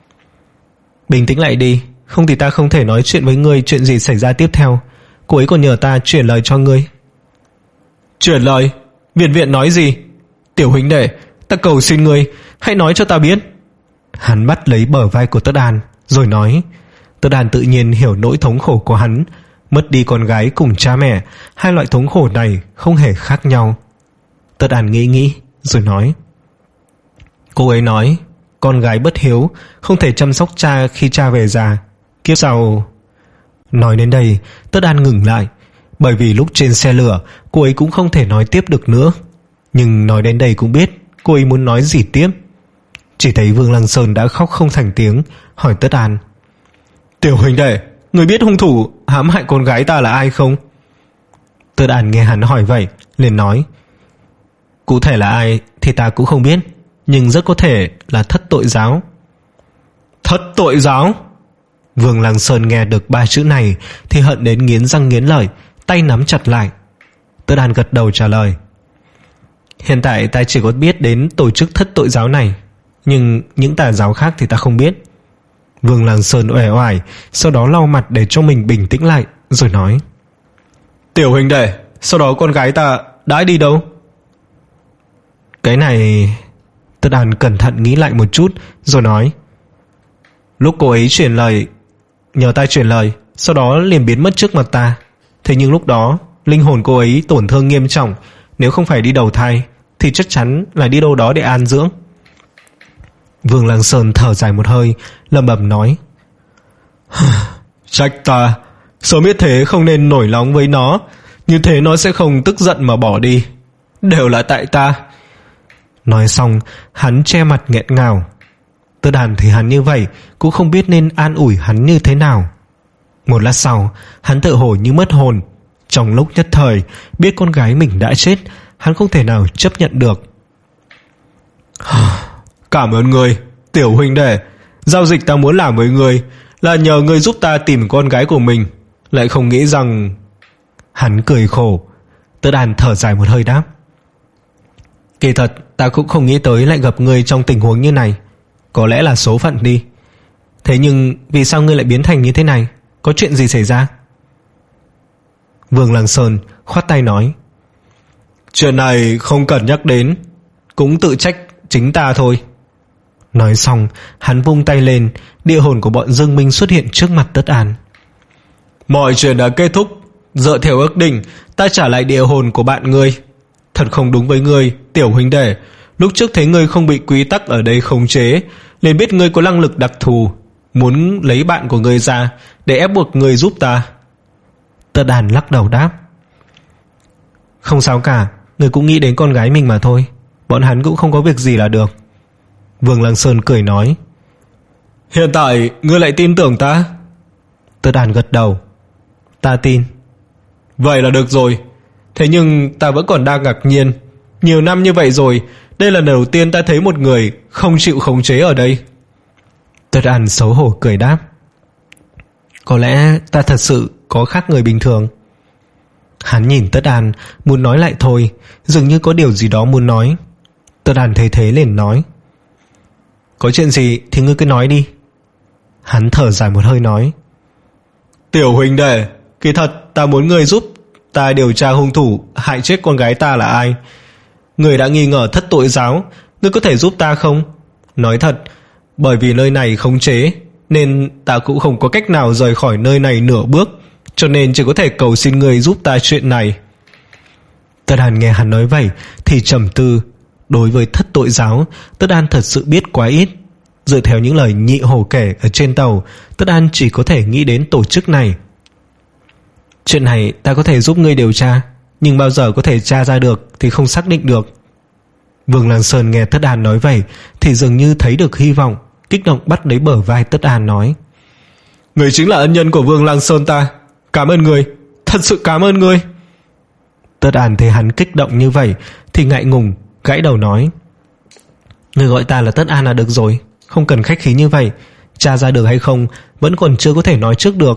Bình tĩnh lại đi, không thì ta không thể nói chuyện với ngươi chuyện gì xảy ra tiếp theo. Cô ấy còn nhờ ta chuyển lời cho ngươi. Chuyển lời? Viện Viện nói gì? Tiểu huynh đệ, ta cầu xin ngươi, hãy nói cho ta biết. Hắn bắt lấy bờ vai của Tất An, rồi nói. Tất An tự nhiên hiểu nỗi thống khổ của hắn. Mất đi con gái cùng cha mẹ, hai loại thống khổ này không hề khác nhau. Tất An nghĩ nghĩ rồi nói: Cô ấy nói con gái bất hiếu, không thể chăm sóc cha khi cha về già. Kiếp sau... Nói đến đây Tất An ngừng lại, bởi vì lúc trên xe lửa cô ấy cũng không thể nói tiếp được nữa. Nhưng nói đến đây cũng biết cô ấy muốn nói gì tiếp. Chỉ thấy Vương Lăng Sơn đã khóc không thành tiếng, hỏi Tất An: Tiểu huynh đệ, người biết hung thủ hãm hại con gái ta là ai không? Tất An nghe hắn hỏi vậy liền nói: Cụ thể là ai thì ta cũng không biết, nhưng rất có thể là Thất Tội Giáo. Thất Tội Giáo? Vương Lăng Sơn nghe được ba chữ này thì hận đến nghiến răng nghiến lợi, tay nắm chặt lại. Tất An gật đầu trả lời: Hiện tại ta chỉ có biết đến tổ chức Thất Tội Giáo này, nhưng những tà giáo khác thì ta không biết. Vương Lăng Sơn uể oải, sau đó lau mặt để cho mình bình tĩnh lại, rồi nói: Tiểu huynh đệ, sau đó con gái ta đã đi đâu? Cái này... Tất An cẩn thận nghĩ lại một chút rồi nói: Lúc cô ấy chuyển lời, nhờ ta chuyển lời, sau đó liền biến mất trước mặt ta. Thế nhưng lúc đó linh hồn cô ấy tổn thương nghiêm trọng, nếu không phải đi đầu thai thì chắc chắn là đi đâu đó để an dưỡng. Vương Lăng Sơn thở dài một hơi, lẩm bẩm nói: Trách ta, sớm biết thế không nên nổi nóng với nó, như thế nó sẽ không tức giận mà bỏ đi. Đều là tại ta. Nói xong hắn che mặt nghẹn ngào. Tớ Đàn thấy hắn như vậy cũng không biết nên an ủi hắn như thế nào. Một lát sau, hắn tựa hồ như mất hồn. Trong lúc nhất thời biết con gái mình đã chết, hắn không thể nào chấp nhận được. Cảm ơn người, tiểu huynh đệ. Giao dịch ta muốn làm với người là nhờ người giúp ta tìm con gái của mình, lại không nghĩ rằng... Hắn cười khổ. Tớ Đàn thở dài một hơi đáp: Kỳ thật ta cũng không nghĩ tới lại gặp ngươi trong tình huống như này. Có lẽ là số phận đi. Thế nhưng vì sao ngươi lại biến thành như thế này? Có chuyện gì xảy ra? Vương Lăng Sơn khoát tay nói: Chuyện này không cần nhắc đến, cũng tự trách chính ta thôi. Nói xong hắn vung tay lên, địa hồn của bọn Dương Minh xuất hiện trước mặt Tất An. Mọi chuyện đã kết thúc. Dựa theo ước định, ta trả lại địa hồn của bạn ngươi. Thật không đúng với ngươi, tiểu huynh đệ. Lúc trước thấy ngươi không bị quy tắc ở đây khống chế, liền biết ngươi có năng lực đặc thù, muốn lấy bạn của ngươi ra để ép buộc ngươi giúp ta. Tất An lắc đầu đáp: Không sao cả, ngươi cũng nghĩ đến con gái mình mà thôi. Bọn hắn cũng không có việc gì là được. Vương Lăng Sơn cười nói: Hiện tại ngươi lại tin tưởng ta? Tất An gật đầu: Ta tin. Vậy là được rồi. Thế nhưng ta vẫn còn đang ngạc nhiên. Nhiều năm như vậy rồi, đây là lần đầu tiên ta thấy một người không chịu khống chế ở đây. Tất An xấu hổ cười đáp: Có lẽ ta thật sự có khác người bình thường. Hắn nhìn Tất An, muốn nói lại thôi, dường như có điều gì đó muốn nói. Tất An thấy thế liền nói: Có chuyện gì thì ngươi cứ nói đi. Hắn thở dài một hơi nói: Tiểu huynh đệ, kỳ thật ta muốn ngươi giúp ta điều tra hung thủ hại chết con gái ta là ai. Ngươi đã nghi ngờ Thất Tội Giáo, ngươi có thể giúp ta không? Nói thật, bởi vì nơi này khống chế nên ta cũng không có cách nào rời khỏi nơi này nửa bước, cho nên chỉ có thể cầu xin ngươi giúp ta chuyện này. Tất An nghe hắn nói vậy thì trầm tư. Đối với Thất Tội Giáo, Tất An thật sự biết quá ít. Dựa theo những lời Nhị Hổ kể ở trên tàu, Tất An chỉ có thể nghĩ đến tổ chức này. Chuyện này ta có thể giúp ngươi điều tra, nhưng bao giờ có thể tra ra được thì không xác định được. Vương Lăng Sơn nghe Tất An nói vậy thì dường như thấy được hy vọng, kích động bắt lấy bờ vai Tất An nói: Người chính là ân nhân của Vương Lăng Sơn ta. Cảm ơn người, thật sự cảm ơn người. Tất An thấy hắn kích động như vậy thì ngại ngùng, gãy đầu nói: Người gọi ta là Tất An là được rồi, không cần khách khí như vậy. Tra ra được hay không vẫn còn chưa có thể nói trước được.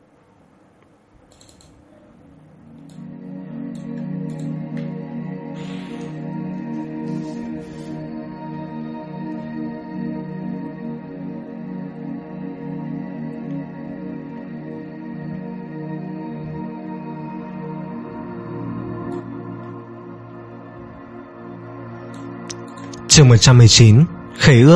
Chương một trăm mười chín. Khế ước.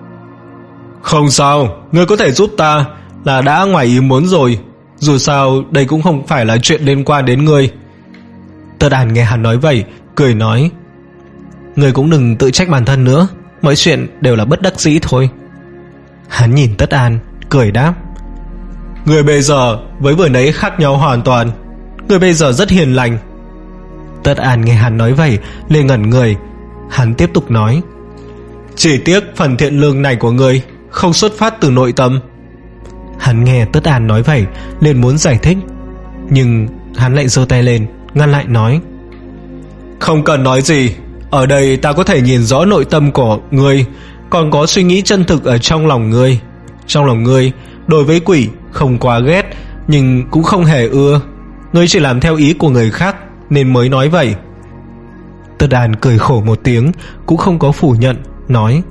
Không sao, ngươi có thể giúp ta là đã ngoài ý muốn rồi. Dù sao đây cũng không phải là chuyện liên quan đến ngươi. Tất An nghe hắn nói vậy cười nói: Ngươi cũng đừng tự trách bản thân nữa, mọi chuyện đều là bất đắc dĩ thôi. Hắn nhìn Tất An cười đáp: Ngươi bây giờ với vừa nãy khác nhau hoàn toàn. Ngươi bây giờ rất hiền lành. Tất An nghe hắn nói vậy liền ngẩn người. Hắn tiếp tục nói: Chỉ tiếc phần thiện lương này của ngươi không xuất phát từ nội tâm. Hắn nghe Tất An nói vậy liền muốn giải thích, nhưng hắn lại giơ tay lên ngăn lại nói: Không cần nói gì. Ở đây ta có thể nhìn rõ nội tâm của ngươi, còn có suy nghĩ chân thực ở trong lòng ngươi. Trong lòng ngươi đối với quỷ không quá ghét, nhưng cũng không hề ưa. Ngươi chỉ làm theo ý của người khác nên mới nói vậy. Tất An cười khổ một tiếng, cũng không có phủ nhận, nói: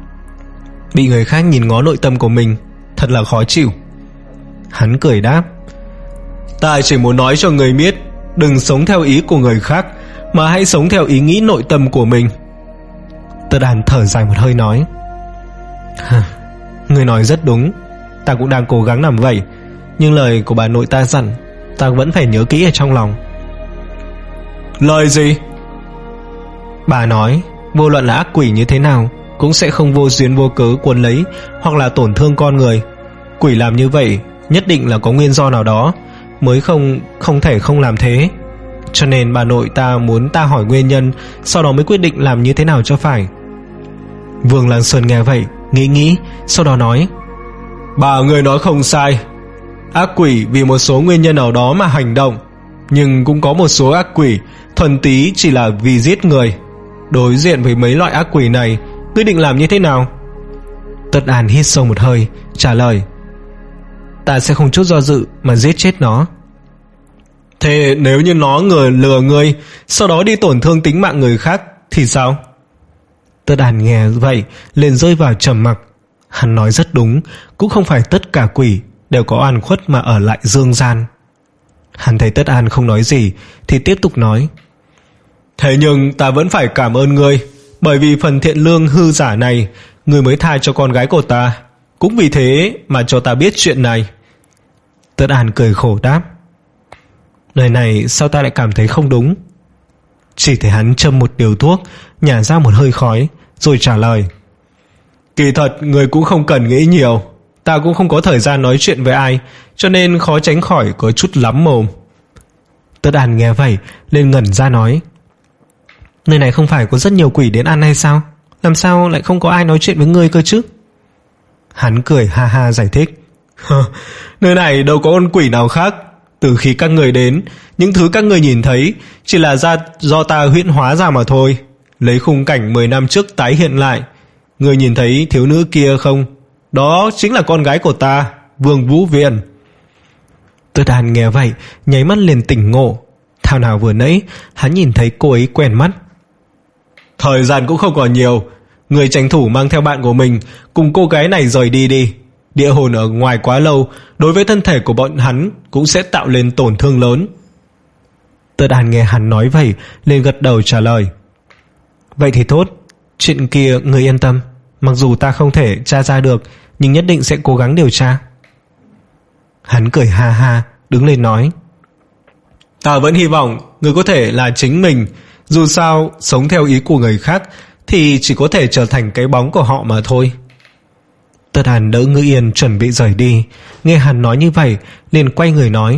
Bị người khác nhìn ngó nội tâm của mình thật là khó chịu. Hắn cười đáp: Ta chỉ muốn nói cho người biết, đừng sống theo ý của người khác, mà hãy sống theo ý nghĩ nội tâm của mình. Tất An thở dài một hơi nói: Người nói rất đúng, ta cũng đang cố gắng làm vậy, nhưng lời của bà nội ta dặn ta vẫn phải nhớ kỹ ở trong lòng. Lời gì? Bà nói vô luận là ác quỷ như thế nào cũng sẽ không vô duyên vô cớ cuốn lấy hoặc là tổn thương con người. Quỷ làm như vậy nhất định là có nguyên do nào đó, mới không không thể không làm thế. Cho nên bà nội ta muốn ta hỏi nguyên nhân, sau đó mới quyết định làm như thế nào cho phải. Vương Lăng Sơn nghe vậy nghĩ nghĩ, sau đó nói: Bà người nói không sai. Ác quỷ vì một số nguyên nhân nào đó mà hành động, nhưng cũng có một số ác quỷ thuần túy chỉ là vì giết người. Đối diện với mấy loại ác quỷ này, ngươi định làm như thế nào? Tất An hít sâu một hơi, trả lời: Ta sẽ không chút do dự mà giết chết nó. Thế nếu như nó ngờ lừa ngươi, sau đó đi tổn thương tính mạng người khác thì sao? Tất An nghe vậy liền rơi vào trầm mặc. Hắn nói rất đúng, cũng không phải tất cả quỷ đều có oan khuất mà ở lại dương gian. Hắn thấy Tất An không nói gì thì tiếp tục nói: Thế nhưng ta vẫn phải cảm ơn ngươi, bởi vì phần thiện lương hư giả này ngươi mới tha cho con gái của ta, cũng vì thế mà cho ta biết chuyện này. Tất An cười khổ đáp: Lời này sao ta lại cảm thấy không đúng? Chỉ thấy hắn châm một điếu thuốc, nhả ra một hơi khói, rồi trả lời: Kỳ thật người cũng không cần nghĩ nhiều, ta cũng không có thời gian nói chuyện với ai, cho nên khó tránh khỏi có chút lắm mồm. Tất An nghe vậy lên ngẩn ra nói: Nơi này không phải có rất nhiều quỷ đến ăn hay sao? Làm sao lại không có ai nói chuyện với ngươi cơ chứ? Hắn cười ha ha giải thích: Nơi này đâu có con quỷ nào khác. Từ khi các người đến, những thứ các người nhìn thấy chỉ là ra do ta huyễn hóa ra mà thôi, lấy khung cảnh mười năm trước tái hiện lại. Người nhìn thấy thiếu nữ kia không? Đó chính là con gái của ta, Vương Vũ Viên. Tất An nghe vậy nháy mắt liền tỉnh ngộ. Thảo nào vừa nãy hắn nhìn thấy cô ấy quen mắt. Thời gian cũng không còn nhiều, người tranh thủ mang theo bạn của mình cùng cô gái này rời đi đi. Địa hồn ở ngoài quá lâu, đối với thân thể của bọn hắn cũng sẽ tạo lên tổn thương lớn. Tất An nghe hắn nói vậy liền gật đầu trả lời: Vậy thì tốt, chuyện kia người yên tâm, mặc dù ta không thể tra ra được, nhưng nhất định sẽ cố gắng điều tra. Hắn cười ha ha, đứng lên nói: Ta vẫn hy vọng người có thể là chính mình. Dù sao sống theo ý của người khác thì chỉ có thể trở thành cái bóng của họ mà thôi. Tất An đỡ Ngữ Yên chuẩn bị rời đi, nghe hắn nói như vậy liền quay người nói: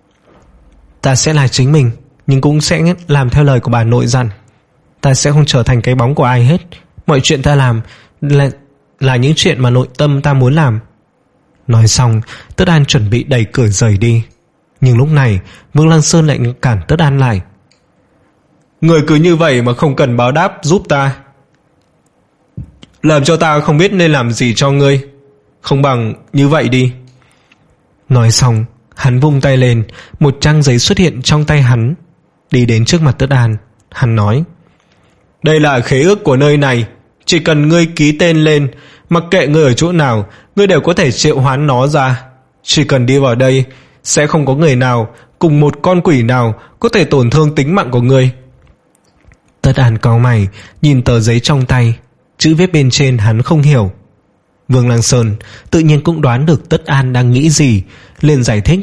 Ta sẽ là chính mình, nhưng cũng sẽ làm theo lời của bà nội dặn. Ta sẽ không trở thành cái bóng của ai hết. Mọi chuyện ta làm là, là những chuyện mà nội tâm ta muốn làm. Nói xong, Tất An chuẩn bị đẩy cửa rời đi, nhưng lúc này Vương Lăng Sơn lại cản Tất An lại: Người cứ như vậy mà không cần báo đáp giúp ta, làm cho ta không biết nên làm gì cho ngươi. Không bằng như vậy đi. Nói xong, hắn vung tay lên, một trang giấy xuất hiện trong tay hắn. Đi đến trước mặt Tất An, hắn nói: Đây là khế ước của nơi này, chỉ cần ngươi ký tên lên, mặc kệ ngươi ở chỗ nào, ngươi đều có thể triệu hoán nó ra. Chỉ cần đi vào đây, sẽ không có người nào cùng một con quỷ nào có thể tổn thương tính mạng của ngươi. Tất An cau mày nhìn tờ giấy trong tay, chữ viết bên trên hắn không hiểu. Vương Lăng Sơn tự nhiên cũng đoán được Tất An đang nghĩ gì, liền giải thích: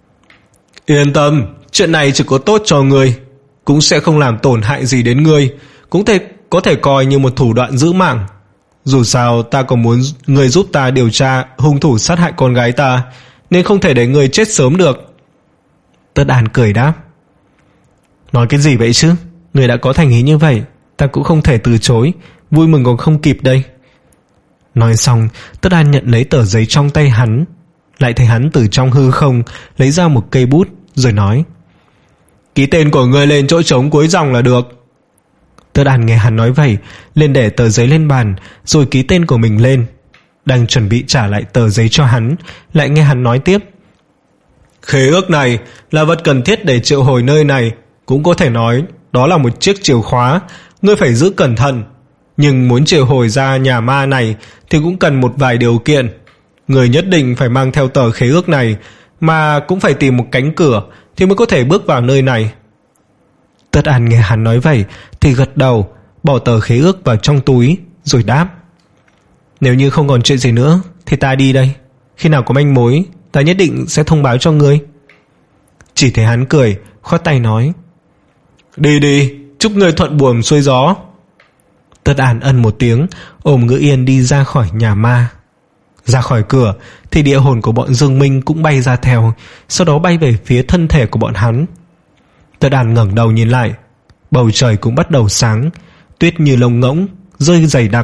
Yên tâm, chuyện này chỉ có tốt cho ngươi, cũng sẽ không làm tổn hại gì đến ngươi, cũng thể, có thể coi như một thủ đoạn giữ mạng. Dù sao ta còn muốn ngươi giúp ta điều tra hung thủ sát hại con gái ta, nên không thể để ngươi chết sớm được. Tất An cười đáp: Nói cái gì vậy chứ? Người đã có thành ý như vậy, ta cũng không thể từ chối, vui mừng còn không kịp đây. Nói xong, Tất An nhận lấy tờ giấy trong tay hắn, lại thấy hắn từ trong hư không lấy ra một cây bút, rồi nói: Ký tên của ngươi lên chỗ trống cuối dòng là được. Tất An nghe hắn nói vậy liền để tờ giấy lên bàn, rồi ký tên của mình lên. Đang chuẩn bị trả lại tờ giấy cho hắn, lại nghe hắn nói tiếp: Khế ước này là vật cần thiết để triệu hồi nơi này, cũng có thể nói đó là một chiếc chìa khóa, ngươi phải giữ cẩn thận. Nhưng muốn triệu hồi ra nhà ma này thì cũng cần một vài điều kiện. Người nhất định phải mang theo tờ khế ước này, mà cũng phải tìm một cánh cửa thì mới có thể bước vào nơi này. Tất An nghe hắn nói vậy thì gật đầu, bỏ tờ khế ước vào trong túi, rồi đáp: Nếu như không còn chuyện gì nữa thì ta đi đây. Khi nào có manh mối, ta nhất định sẽ thông báo cho ngươi. Chỉ thấy hắn cười, khoát tay nói: Đi đi, chúc ngươi thuận buồm xuôi gió. Tất An ân một tiếng, ôm Ngữ Yên đi ra khỏi nhà ma. Ra khỏi cửa thì địa hồn của bọn Dương Minh cũng bay ra theo, sau đó bay về phía thân thể của bọn hắn. Tất An ngẩng đầu nhìn lại, bầu trời cũng bắt đầu sáng, tuyết như lông ngỗng rơi dày đặc,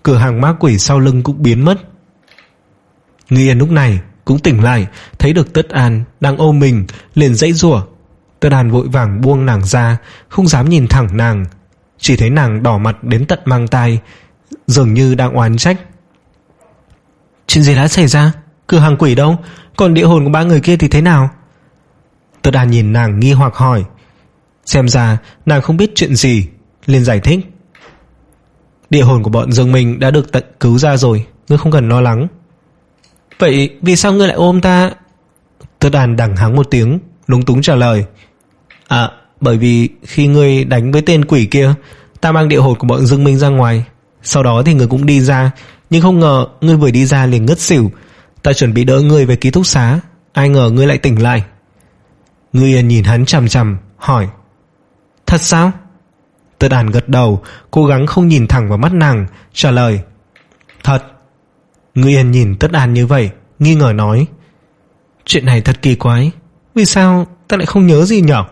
cửa hàng ma quỷ sau lưng cũng biến mất. Ngư Yên lúc này cũng tỉnh lại, thấy được Tất An đang ôm mình, liền dãy giụa. Tất An vội vàng buông nàng ra, không dám nhìn thẳng nàng, chỉ thấy nàng đỏ mặt đến tận mang tai, dường như đang oán trách. Chuyện gì đã xảy ra? Cửa hàng quỷ đâu? Còn địa hồn của ba người kia thì thế nào? Tất An nhìn nàng nghi hoặc hỏi. Xem ra nàng không biết chuyện gì, liền giải thích. Địa hồn của bọn Dương Minh đã được tận cứu ra rồi, ngươi không cần lo lắng. Vậy vì sao ngươi lại ôm ta? Tất An đằng hắng một tiếng, lúng túng trả lời. À, bởi vì khi ngươi đánh với tên quỷ kia, ta mang địa hồn của bọn Dương Minh ra ngoài. Sau đó thì ngươi cũng đi ra, nhưng không ngờ ngươi vừa đi ra liền ngất xỉu. Ta chuẩn bị đỡ ngươi về ký túc xá, ai ngờ ngươi lại tỉnh lại. Ngư Yên nhìn hắn chằm chằm, hỏi. Thật sao? Tất An gật đầu, cố gắng không nhìn thẳng vào mắt nàng, trả lời. Thật. Ngư Yên nhìn Tất An như vậy, nghi ngờ nói. Chuyện này thật kỳ quái, vì sao ta lại không nhớ gì nhở?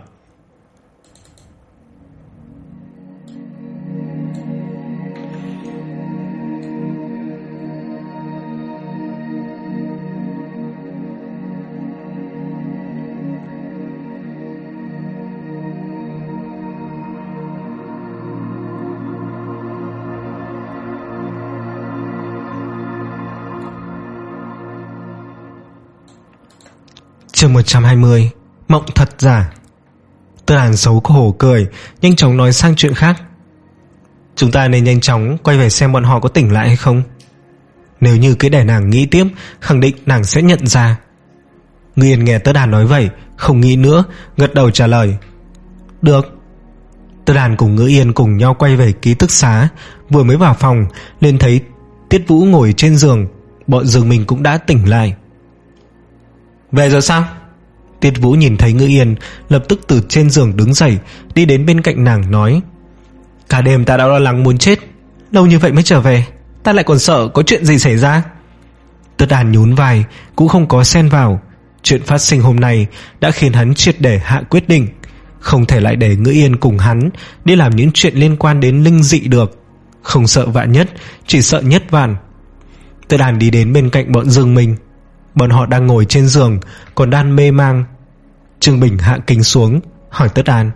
Chương một trăm hai mươi. Mộng thật giả. Tất An xấu hổ cười, nhanh chóng nói sang chuyện khác. Chúng ta nên nhanh chóng quay về xem bọn họ có tỉnh lại hay không. Nếu như cứ để nàng nghĩ tiếp, khẳng định nàng sẽ nhận ra. Ngư Yên nghe Tất An nói vậy, không nghĩ nữa, gật đầu trả lời. Được. Tất An cùng Ngư Yên cùng nhau quay về ký túc xá. Vừa mới vào phòng, liền thấy Tiết Vũ ngồi trên giường. Bọn Dương Minh cũng đã tỉnh lại. Về rồi sao? Tiết Vũ nhìn thấy Ngư Yên, lập tức từ trên giường đứng dậy, đi đến bên cạnh nàng nói. Cả đêm ta đã lo lắng muốn chết, lâu như vậy mới trở về, ta lại còn sợ có chuyện gì xảy ra. Tất An nhún vai, cũng không có xen vào. Chuyện phát sinh hôm nay đã khiến hắn triệt để hạ quyết định, không thể lại để Ngư Yên cùng hắn đi làm những chuyện liên quan đến linh dị được. Không sợ vạn nhất, chỉ sợ nhất vạn. Tất An đi đến bên cạnh bọn Dương Minh. Bọn họ đang ngồi trên giường, còn đang mê mang. Trương Bình hạ kính xuống, hỏi Tất An.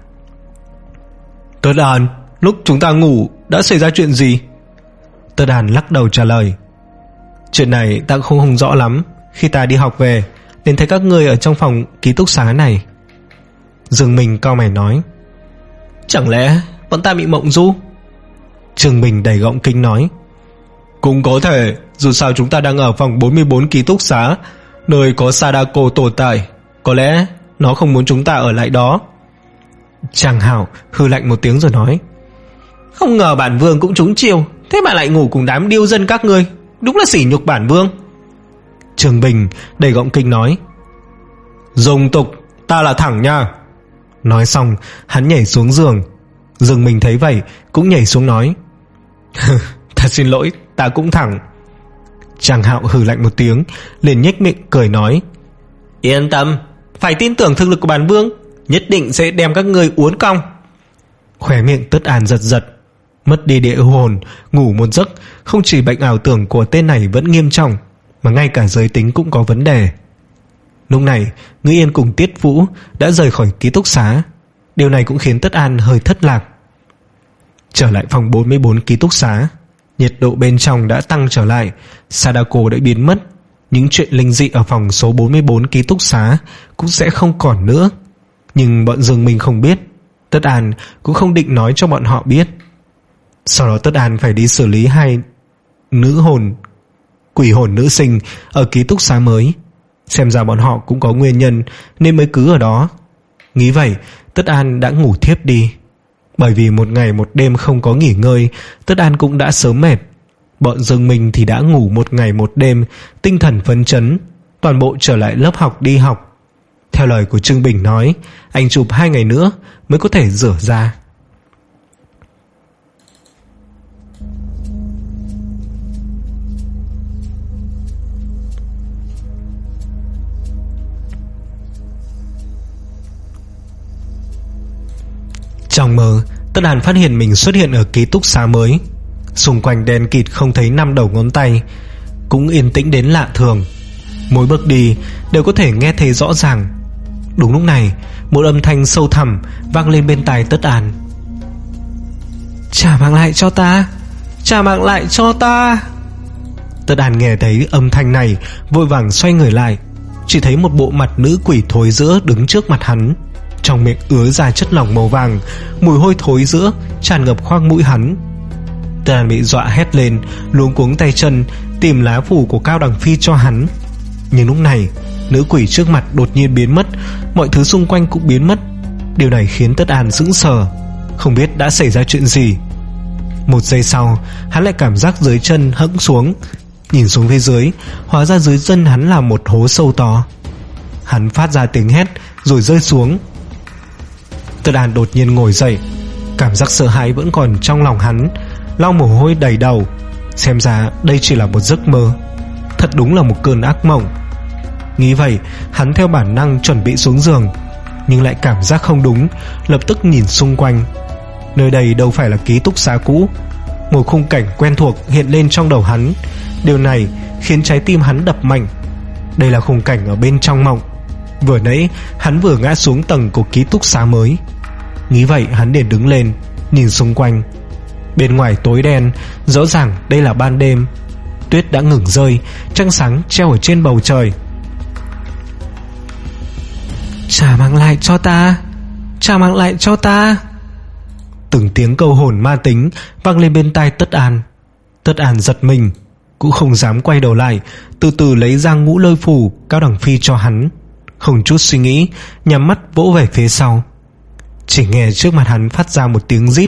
Tất An, lúc chúng ta ngủ đã xảy ra chuyện gì? Tất An lắc đầu trả lời. Chuyện này ta không không rõ lắm. Khi ta đi học về, nên thấy các ngươi ở trong phòng ký túc xá này. Dương Minh cau mày nói. Chẳng lẽ bọn ta bị mộng du? Trương Bình đầy gọng kính nói. Cũng có thể, dù sao chúng ta đang ở phòng bốn mươi bốn ký túc xá, nơi có Sadako tồn tại. Có lẽ nó không muốn chúng ta ở lại đó. Chàng Hảo hư lạnh một tiếng rồi nói. Không ngờ bản vương cũng trúng chiêu, thế mà lại ngủ cùng đám điêu dân các ngươi, đúng là sỉ nhục bản vương. Trường Bình đầy gọng kinh nói. Dùng tục, ta là thẳng nha. Nói xong hắn nhảy xuống giường. Dương Minh thấy vậy cũng nhảy xuống nói. Thật xin lỗi, ta cũng thẳng. Chàng Hạo hừ lạnh một tiếng, liền nhếch miệng cười nói. Yên tâm, phải tin tưởng thực lực của bản vương, nhất định sẽ đem các ngươi uốn cong. Khóe miệng Tất An giật giật. Mất đi địa hồn, ngủ một giấc, không chỉ bệnh ảo tưởng của tên này vẫn nghiêm trọng, mà ngay cả giới tính cũng có vấn đề. Lúc này Ngư Yên cùng Tiết Vũ đã rời khỏi ký túc xá. Điều này cũng khiến Tất An hơi thất lạc. Trở lại phòng bốn mươi bốn ký túc xá, nhiệt độ bên trong đã tăng trở lại. Sadako đã biến mất. Những chuyện linh dị ở phòng số bốn mươi bốn ký túc xá cũng sẽ không còn nữa. Nhưng bọn Dương Minh không biết, Tất An cũng không định nói cho bọn họ biết. Sau đó Tất An phải đi xử lý hai nữ hồn, quỷ hồn nữ sinh ở ký túc xá mới. Xem ra bọn họ cũng có nguyên nhân nên mới cứ ở đó. Nghĩ vậy, Tất An đã ngủ thiếp đi. Bởi vì một ngày một đêm không có nghỉ ngơi, Tất An cũng đã sớm mệt. Bọn Dương Minh thì đã ngủ một ngày một đêm, tinh thần phấn chấn, toàn bộ trở lại lớp học đi học. Theo lời của Trương Bình nói, anh chụp hai ngày nữa mới có thể rửa ra. Trong mơ, Tất An phát hiện mình xuất hiện ở ký túc xá mới. Xung quanh đen kịt không thấy năm đầu ngón tay, cũng yên tĩnh đến lạ thường. Mỗi bước đi đều có thể nghe thấy rõ ràng. Đúng lúc này, một âm thanh sâu thẳm vang lên bên tai Tất An. Trả mạng lại cho ta, trả mạng lại cho ta. Tất An nghe thấy âm thanh này, vội vàng xoay người lại, chỉ thấy một bộ mặt nữ quỷ thối rữa đứng trước mặt hắn. Trong miệng ứa ra chất lỏng màu vàng, mùi hôi thối rữa tràn ngập khoang mũi hắn. Tất An bị dọa hét lên, luống cuống tay chân tìm lá phù của Cao Đằng Phi cho hắn. Nhưng lúc này, nữ quỷ trước mặt đột nhiên biến mất, mọi thứ xung quanh cũng biến mất. Điều này khiến Tất An sững sờ, không biết đã xảy ra chuyện gì. Một giây sau, hắn lại cảm giác dưới chân hẫng xuống. Nhìn xuống phía dưới, hóa ra dưới chân hắn là một hố sâu to. Hắn phát ra tiếng hét rồi rơi xuống. Tất An đột nhiên ngồi dậy, cảm giác sợ hãi vẫn còn trong lòng hắn, lau mồ hôi đầy đầu. Xem ra đây chỉ là một giấc mơ, thật đúng là một cơn ác mộng. Nghĩ vậy, hắn theo bản năng chuẩn bị xuống giường, nhưng lại cảm giác không đúng, lập tức nhìn xung quanh. Nơi đây đâu phải là ký túc xá cũ. Một khung cảnh quen thuộc hiện lên trong đầu hắn. Điều này khiến trái tim hắn đập mạnh. Đây là khung cảnh ở bên trong mộng. Vừa nãy hắn vừa ngã xuống tầng của ký túc xá mới. Nghĩ vậy, hắn liền đứng lên, nhìn xung quanh. Bên ngoài tối đen, rõ ràng đây là ban đêm. Tuyết đã ngừng rơi, trăng sáng treo ở trên bầu trời. Trả mạng lại cho ta, trả mạng lại cho ta. Từng tiếng câu hồn ma tính vang lên bên tai Tất An. Tất An giật mình, cũng không dám quay đầu lại, từ từ lấy ra ngũ lôi phù Cao Đằng Phi cho hắn. Không chút suy nghĩ, nhắm mắt vỗ về phía sau. Chỉ nghe trước mặt hắn phát ra một tiếng rít.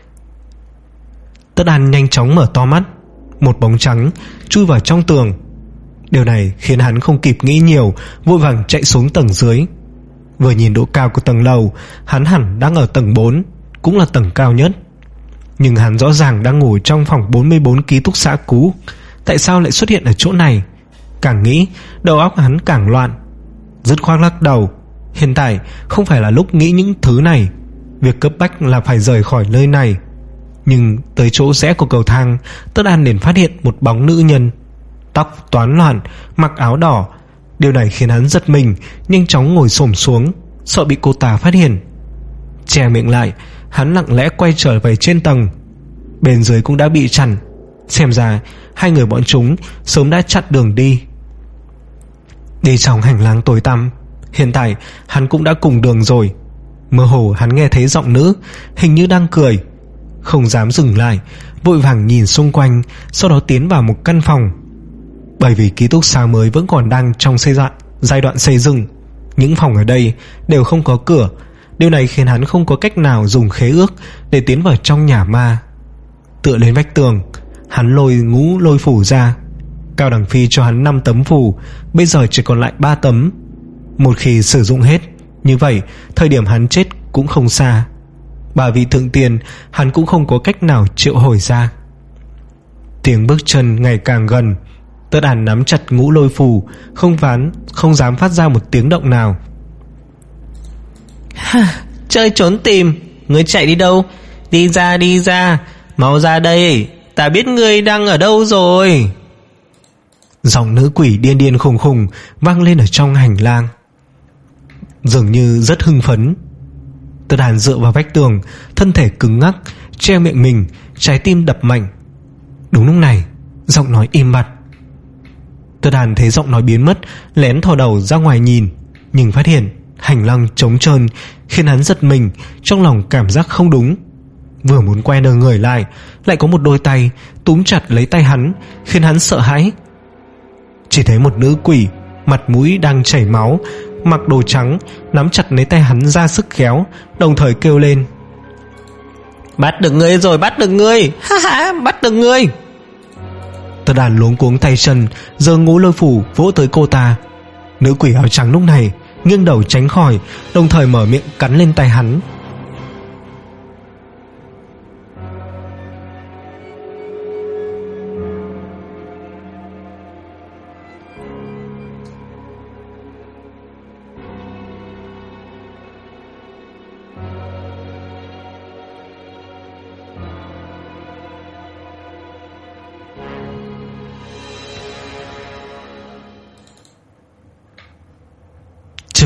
Tất An nhanh chóng mở to mắt. Một bóng trắng chui vào trong tường. Điều này khiến hắn không kịp nghĩ nhiều, vội vàng chạy xuống tầng dưới. Vừa nhìn độ cao của tầng lầu, hắn hẳn đang ở tầng bốn, cũng là tầng cao nhất. Nhưng hắn rõ ràng đang ngủ trong phòng bốn mươi bốn ký túc xá cũ. Tại sao lại xuất hiện ở chỗ này? Càng nghĩ, đầu óc hắn càng loạn. Dứt khoát lắc đầu. Hiện tại không phải là lúc nghĩ những thứ này. Việc cấp bách là phải rời khỏi nơi này. Nhưng tới chỗ rẽ của cầu thang, Tất An liền phát hiện một bóng nữ nhân, tóc toán loạn, mặc áo đỏ. Điều này khiến hắn giật mình, nhanh chóng ngồi xổm xuống, sợ bị cô ta phát hiện. Che miệng lại, hắn lặng lẽ quay trở về trên tầng. Bên dưới cũng đã bị chặn. Xem ra hai người bọn chúng sớm đã chặn đường đi. Đi trong hành lang tối tăm, hiện tại hắn cũng đã cùng đường rồi. Mơ hồ hắn nghe thấy giọng nữ, hình như đang cười. Không dám dừng lại, vội vàng nhìn xung quanh, sau đó tiến vào một căn phòng. Bởi vì ký túc xá mới vẫn còn đang trong xây dựng, giai đoạn xây dựng, những phòng ở đây đều không có cửa. Điều này khiến hắn không có cách nào dùng khế ước để tiến vào trong nhà ma. Tựa lên vách tường, hắn lôi ngũ lôi phủ ra. Cao Đằng Phi cho hắn năm tấm phù, bây giờ chỉ còn lại ba tấm. Một khi sử dụng hết, như vậy thời điểm hắn chết cũng không xa. Bà vị thượng tiền hắn cũng không có cách nào triệu hồi ra. Tiếng bước chân ngày càng gần. Tất An nắm chặt ngũ lôi phù, không ván không dám phát ra một tiếng động nào. Chơi trốn tìm, ngươi chạy đi đâu? Đi ra, đi ra, mau ra đây, ta biết ngươi đang ở đâu rồi. Giọng nữ quỷ điên điên khùng khùng vang lên ở trong hành lang, dường như rất hưng phấn. Tất An dựa vào vách tường, thân thể cứng ngắc, che miệng mình, trái tim đập mạnh. Đúng lúc này, giọng nói im bặt. Tất An thấy giọng nói biến mất, lén thò đầu ra ngoài nhìn, nhưng phát hiện hành lang trống trơn, khiến hắn giật mình, trong lòng cảm giác không đúng. Vừa muốn quay đầu người lại, lại có một đôi tay túm chặt lấy tay hắn, khiến hắn sợ hãi. Chỉ thấy một nữ quỷ, mặt mũi đang chảy máu, mặc đồ trắng, nắm chặt lấy tay hắn ra sức kéo, đồng thời kêu lên: Bắt được ngươi rồi, bắt được ngươi, ha ha, bắt được ngươi. Tất An luống cuống tay chân, giơ ngũ lôi phủ vỗ tới cô ta. Nữ quỷ áo trắng lúc này nghiêng đầu tránh khỏi, đồng thời mở miệng cắn lên tay hắn.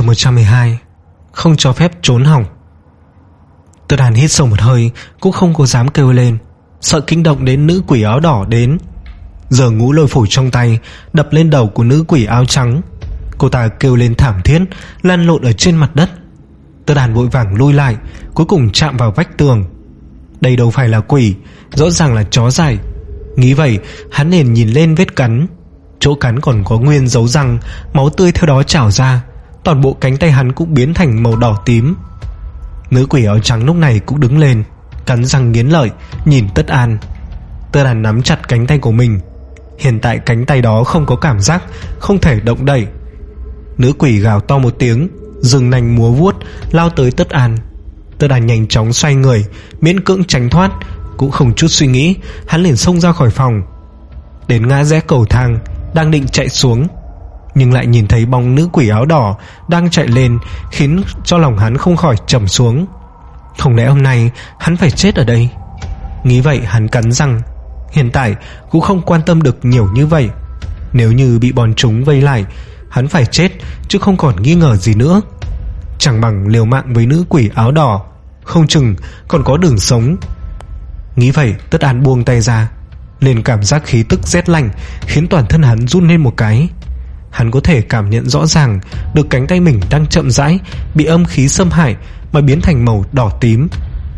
Chương một trăm mười hai. Không cho phép trốn hỏng. Tất Đàn hít sâu một hơi, cũng không có dám kêu lên, sợ kinh động đến nữ quỷ áo đỏ đến. Giờ ngũ lôi phủ trong tay đập lên đầu của nữ quỷ áo trắng. Cô ta kêu lên thảm thiết, lăn lộn ở trên mặt đất. Tất Đàn vội vàng lui lại, cuối cùng chạm vào vách tường. Đây đâu phải là quỷ, rõ ràng là chó dại. Nghĩ vậy, hắn liền nhìn lên vết cắn. Chỗ cắn còn có nguyên dấu răng, máu tươi theo đó trào ra. Toàn bộ cánh tay hắn cũng biến thành màu đỏ tím. Nữ quỷ áo trắng lúc này cũng đứng lên, cắn răng nghiến lợi nhìn Tất An. Tất An nắm chặt cánh tay của mình. Hiện tại cánh tay đó không có cảm giác, không thể động đậy. Nữ quỷ gào to một tiếng, dừng nành múa vuốt lao tới Tất An. Tất An nhanh chóng xoay người, miễn cưỡng tránh thoát. Cũng không chút suy nghĩ, hắn liền xông ra khỏi phòng. Đến ngã rẽ cầu thang, đang định chạy xuống, nhưng lại nhìn thấy bóng nữ quỷ áo đỏ đang chạy lên, khiến cho lòng hắn không khỏi trầm xuống. Không lẽ hôm nay hắn phải chết ở đây? Nghĩ vậy hắn cắn răng. Hiện tại cũng không quan tâm được nhiều như vậy. Nếu như bị bọn chúng vây lại, hắn phải chết chứ không còn nghi ngờ gì nữa. Chẳng bằng liều mạng với nữ quỷ áo đỏ, không chừng còn có đường sống. Nghĩ vậy Tất An buông tay ra, liền cảm giác khí tức rét lạnh khiến toàn thân hắn run lên một cái. Hắn có thể cảm nhận rõ ràng được cánh tay mình đang chậm rãi bị âm khí xâm hại mà biến thành màu đỏ tím.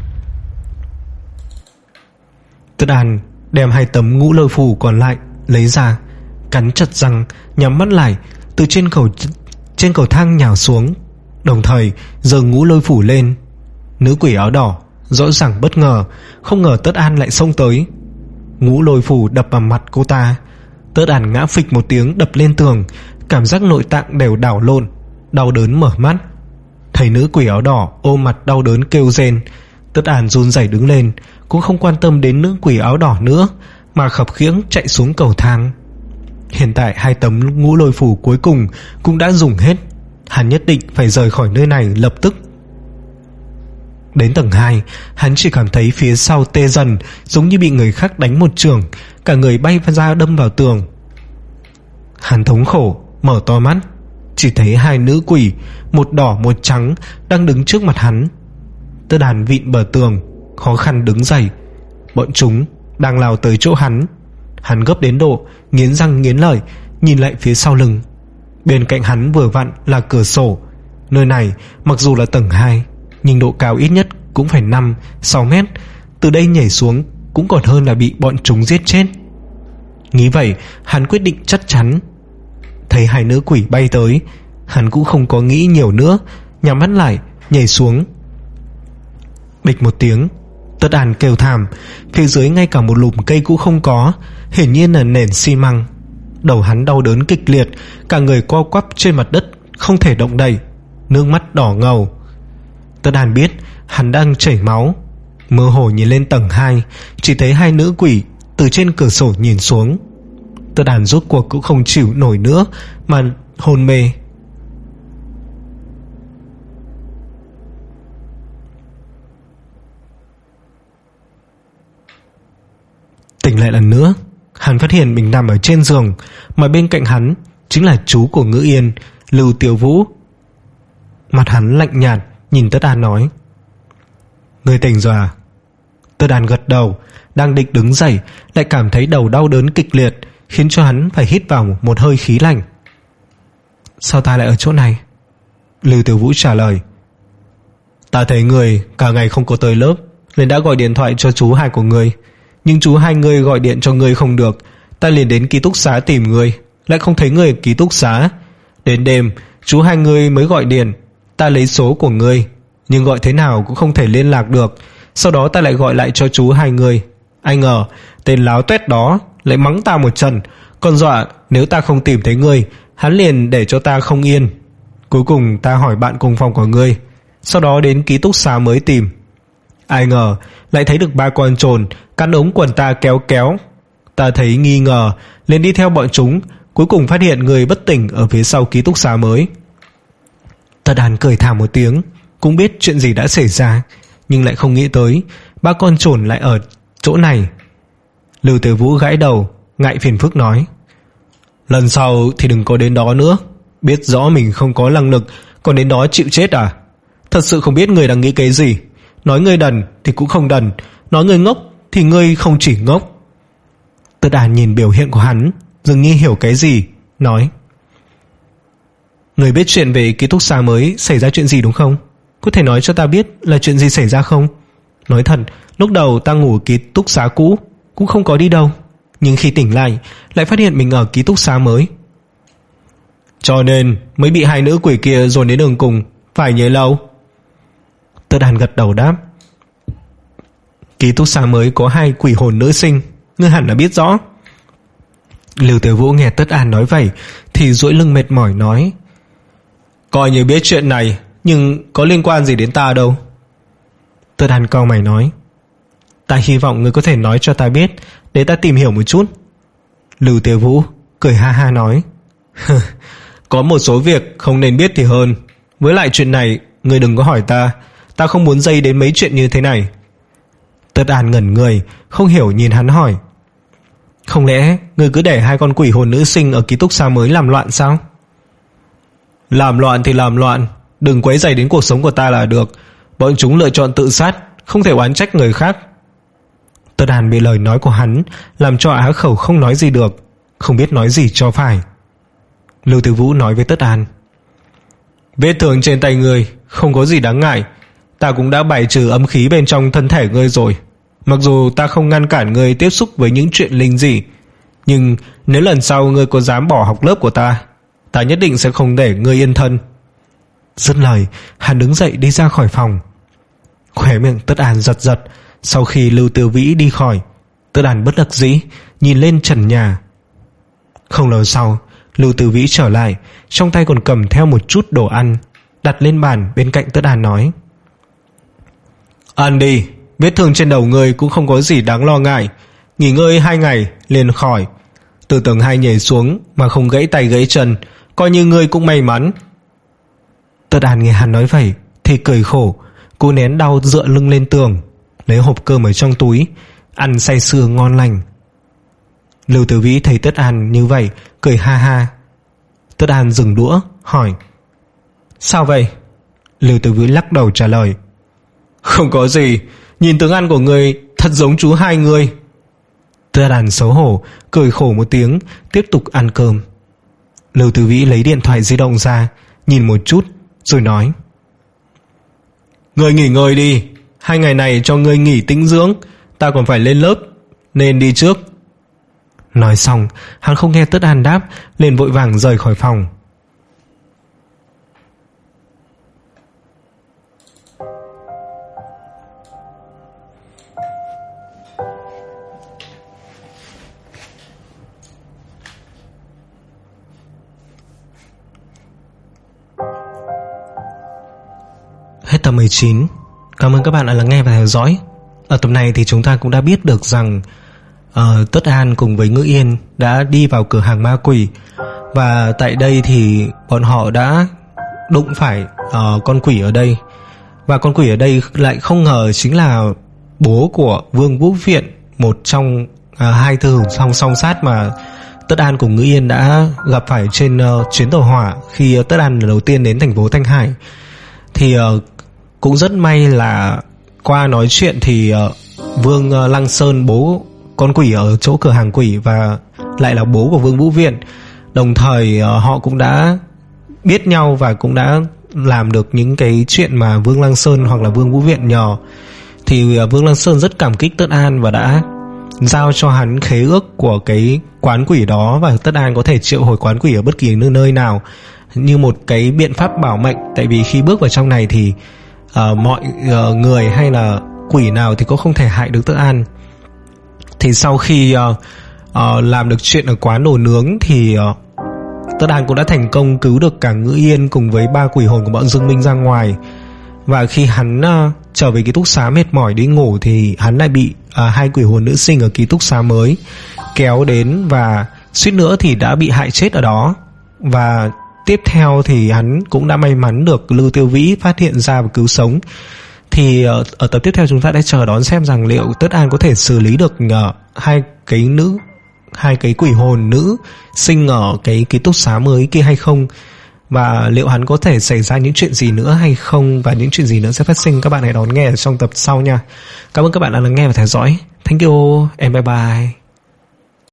Tất An đem hai tấm ngũ lôi phù còn lại lấy ra, cắn chặt răng, nhắm mắt lại, từ trên cầu trên cầu thang nhào xuống, đồng thời giơ ngũ lôi phù lên. Nữ quỷ áo đỏ rõ ràng bất ngờ, không ngờ Tất An lại xông tới. Ngũ lôi phù đập vào mặt cô ta. Tất An ngã phịch một tiếng đập lên tường, cảm giác nội tạng đều đảo lộn, đau đớn mở mắt. Thấy nữ quỷ áo đỏ ôm mặt đau đớn kêu rên, Tất An run rẩy đứng lên, cũng không quan tâm đến nữ quỷ áo đỏ nữa, mà khập khiễng chạy xuống cầu thang. Hiện tại hai tấm ngũ lôi phù cuối cùng cũng đã dùng hết. Hắn nhất định phải rời khỏi nơi này lập tức. Đến tầng hai, hắn chỉ cảm thấy phía sau tê dần, giống như bị người khác đánh một chưởng, cả người bay ra đâm vào tường. Hắn thống khổ mở to mắt, chỉ thấy hai nữ quỷ, một đỏ một trắng, đang đứng trước mặt hắn. Tất Đàn vịn bờ tường, khó khăn đứng dậy. Bọn chúng đang lao tới chỗ hắn. Hắn gấp đến độ nghiến răng nghiến lợi nhìn lại phía sau lưng. Bên cạnh hắn vừa vặn là cửa sổ. Nơi này mặc dù là tầng hai, nhưng độ cao ít nhất cũng phải năm sáu mét. Từ đây nhảy xuống cũng còn hơn là bị bọn chúng giết chết. Nghĩ vậy hắn quyết định chắc chắn. Thấy hai nữ quỷ bay tới, hắn cũng không có nghĩ nhiều nữa, nhắm mắt lại nhảy xuống. Bịch một tiếng, Tất An kêu thảm. Phía dưới ngay cả một lùm cây cũng không có, hiển nhiên là nền xi măng. Đầu hắn đau đớn kịch liệt, cả người co quắp trên mặt đất, không thể động đậy, nước mắt đỏ ngầu. Tất An biết hắn đang chảy máu. Mơ hồ nhìn lên tầng hai, chỉ thấy hai nữ quỷ từ trên cửa sổ nhìn xuống. Tất An rốt cuộc cũng không chịu nổi nữa mà hôn mê. Tỉnh lại lần nữa, hắn phát hiện mình nằm ở trên giường, mà bên cạnh hắn chính là chú của Ngữ Yên, Lưu Tiểu Vũ. Mặt hắn lạnh nhạt nhìn Tất An nói: "Ngươi tỉnh rồi à?" Tất An gật đầu, đang định đứng dậy lại cảm thấy đầu đau đớn kịch liệt, khiến cho hắn phải hít vào một hơi khí lạnh. "Sao ta lại ở chỗ này?" Lưu Tiểu Vũ trả lời: "Ta thấy người cả ngày không có tới lớp, nên đã gọi điện thoại cho chú hai của người. Nhưng chú hai người gọi điện cho người không được, ta liền đến ký túc xá tìm người, lại không thấy người ở ký túc xá. Đến đêm chú hai người mới gọi điện, ta lấy số của người, nhưng gọi thế nào cũng không thể liên lạc được. Sau đó ta lại gọi lại cho chú hai người. Ai ngờ tên láo tuét đó lại mắng ta một trận, còn dọa nếu ta không tìm thấy người, hắn liền để cho ta không yên. Cuối cùng ta hỏi bạn cùng phòng của người, sau đó đến ký túc xá mới tìm. Ai ngờ lại thấy được ba con trồn cắn ống quần ta kéo kéo. Ta thấy nghi ngờ liền đi theo bọn chúng, cuối cùng phát hiện người bất tỉnh ở phía sau ký túc xá mới." Tất An cười thảm một tiếng, cũng biết chuyện gì đã xảy ra, nhưng lại không nghĩ tới ba con trồn lại ở chỗ này. Lưu Tử Vũ gãi đầu, ngại phiền phức nói: "Lần sau thì đừng có đến đó nữa. Biết rõ mình không có năng lực, Còn đến đó chịu chết à? Thật sự không biết người đang nghĩ cái gì. Nói người đần thì cũng không đần, nói người ngốc thì ngươi không chỉ ngốc. Tất An nhìn biểu hiện của hắn, dường như hiểu cái gì, nói: Người biết chuyện về ký túc xá mới xảy ra chuyện gì đúng không? Có thể nói cho ta biết là chuyện gì xảy ra không? Nói thật, lúc đầu ta ngủ ở ký túc xá cũ cũng không có đi đâu, nhưng khi tỉnh lại lại phát hiện mình ở ký túc xá mới. Cho nên mới bị hai nữ quỷ kia dồn đến đường cùng, phải nhớ lâu. Tất An gật đầu đáp: Ký túc xá mới có hai quỷ hồn nữ sinh, ngươi hẳn đã biết rõ. Lưu Tiểu Vũ nghe Tất An nói vậy thì duỗi lưng mệt mỏi nói: Coi như biết chuyện này, nhưng có liên quan gì đến ta đâu. Tất An cau mày nói: Ta hy vọng ngươi có thể nói cho ta biết, để ta tìm hiểu một chút. Lưu Tiểu Vũ cười ha ha nói: Có một số việc không nên biết thì hơn. Với lại chuyện này ngươi đừng có hỏi ta, ta không muốn dây đến mấy chuyện như thế này. Tất An ngẩn người, không hiểu nhìn hắn hỏi: Không lẽ ngươi cứ để hai con quỷ hồn nữ sinh ở ký túc xá mới làm loạn sao? Làm loạn thì làm loạn, đừng quấy rầy đến cuộc sống của ta là được. Bọn chúng lựa chọn tự sát, không thể oán trách người khác. Tất An bị lời nói của hắn làm cho á khẩu không nói gì được, không biết nói gì cho phải. Lưu Tử Vũ nói với Tất An: Vết thương trên tay ngươi không có gì đáng ngại, ta cũng đã bài trừ âm khí bên trong thân thể ngươi rồi. Mặc dù ta không ngăn cản ngươi tiếp xúc với những chuyện linh dị, nhưng nếu lần sau ngươi có dám bỏ học lớp của ta, ta nhất định sẽ không để ngươi yên thân. Dứt lời, hắn đứng dậy đi ra khỏi phòng. Khóe miệng Tất An giật giật. Sau khi Lưu Tiểu Vĩ đi khỏi, Tất An bất đắc dĩ nhìn lên trần nhà. Không lâu sau, Lưu Tiểu Vĩ trở lại, trong tay còn cầm theo một chút đồ ăn, đặt lên bàn bên cạnh Tất An nói: Ăn đi, vết thương trên đầu ngươi cũng không có gì đáng lo ngại, nghỉ ngơi hai ngày liền khỏi. Từ tầng hai nhảy xuống mà không gãy tay gãy chân, coi như ngươi cũng may mắn. Tất An nghe hắn nói vậy thì cười khổ, cô nén đau dựa lưng lên tường, lấy hộp cơm ở trong túi, ăn say sưa ngon lành. Lưu Tử Vĩ thấy Tất An như vậy, cười ha ha. Tất An dừng đũa, hỏi: Sao vậy? Lưu Tử Vĩ lắc đầu trả lời: Không có gì, nhìn tướng ăn của ngươi thật giống chú hai người. Tất An xấu hổ, cười khổ một tiếng, tiếp tục ăn cơm. Lưu Tử Vĩ lấy điện thoại di động ra, nhìn một chút, rồi nói: Ngươi nghỉ ngơi đi, hai ngày này cho ngươi nghỉ tĩnh dưỡng, ta còn phải lên lớp, nên đi trước. Nói xong, hắn không nghe Tất An đáp, liền vội vàng rời khỏi phòng. Hết tập mười chín. Cảm ơn các bạn đã lắng nghe và theo dõi. Ở tập này thì chúng ta cũng đã biết được rằng uh, Tất An cùng với Ngữ Yên đã đi vào cửa hàng ma quỷ, và tại đây thì bọn họ đã đụng phải uh, con quỷ ở đây. Và con quỷ ở đây lại không ngờ chính là bố của Vương Vũ Viện, một trong uh, hai thư hùng song song sát mà Tất An cùng Ngữ Yên đã gặp phải trên uh, chuyến tàu hỏa khi uh, Tất An lần đầu tiên đến thành phố Thanh Hải. Thì uh, cũng rất may là qua nói chuyện thì uh, Vương uh, Lăng Sơn, bố con quỷ ở chỗ cửa hàng quỷ, và lại là bố của Vương Vũ Viện, đồng thời uh, họ cũng đã biết nhau và cũng đã làm được những cái chuyện mà Vương Lăng Sơn hoặc là Vương Vũ Viện nhờ. Thì uh, Vương Lăng Sơn rất cảm kích Tất An và đã giao cho hắn khế ước của cái quán quỷ đó, và Tất An có thể triệu hồi quán quỷ ở bất kỳ nơi nơi nào như một cái biện pháp bảo mệnh. Tại vì khi bước vào trong này thì uh, mọi uh, người hay là quỷ nào thì cũng không thể hại được Tất An. Thì sau khi uh, uh, làm được chuyện ở quán đồ nướng thì uh, Tất An cũng đã thành công cứu được cả Ngữ Yên cùng với ba quỷ hồn của bọn Dương Minh ra ngoài. Và khi hắn uh, trở về ký túc xá mệt mỏi đi ngủ thì hắn lại bị uh, hai quỷ hồn nữ sinh ở ký túc xá mới kéo đến và suýt nữa thì đã bị hại chết ở đó. Và tiếp theo thì hắn cũng đã may mắn được Lưu Tiêu Vĩ phát hiện ra và cứu sống. Thì uh, ở tập tiếp theo chúng ta đã chờ đón xem rằng liệu Tất An có thể xử lý được uh, hai cái nữ hai cái quỷ hồn nữ sinh ở cái ký túc xá mới kia hay không. và liệu hắn có thể xảy ra những chuyện gì nữa hay không, và những chuyện gì nữa sẽ phát sinh, các bạn hãy đón nghe ở trong tập sau nha. Cảm ơn các bạn đã lắng nghe và theo dõi. Thank you and bye bye.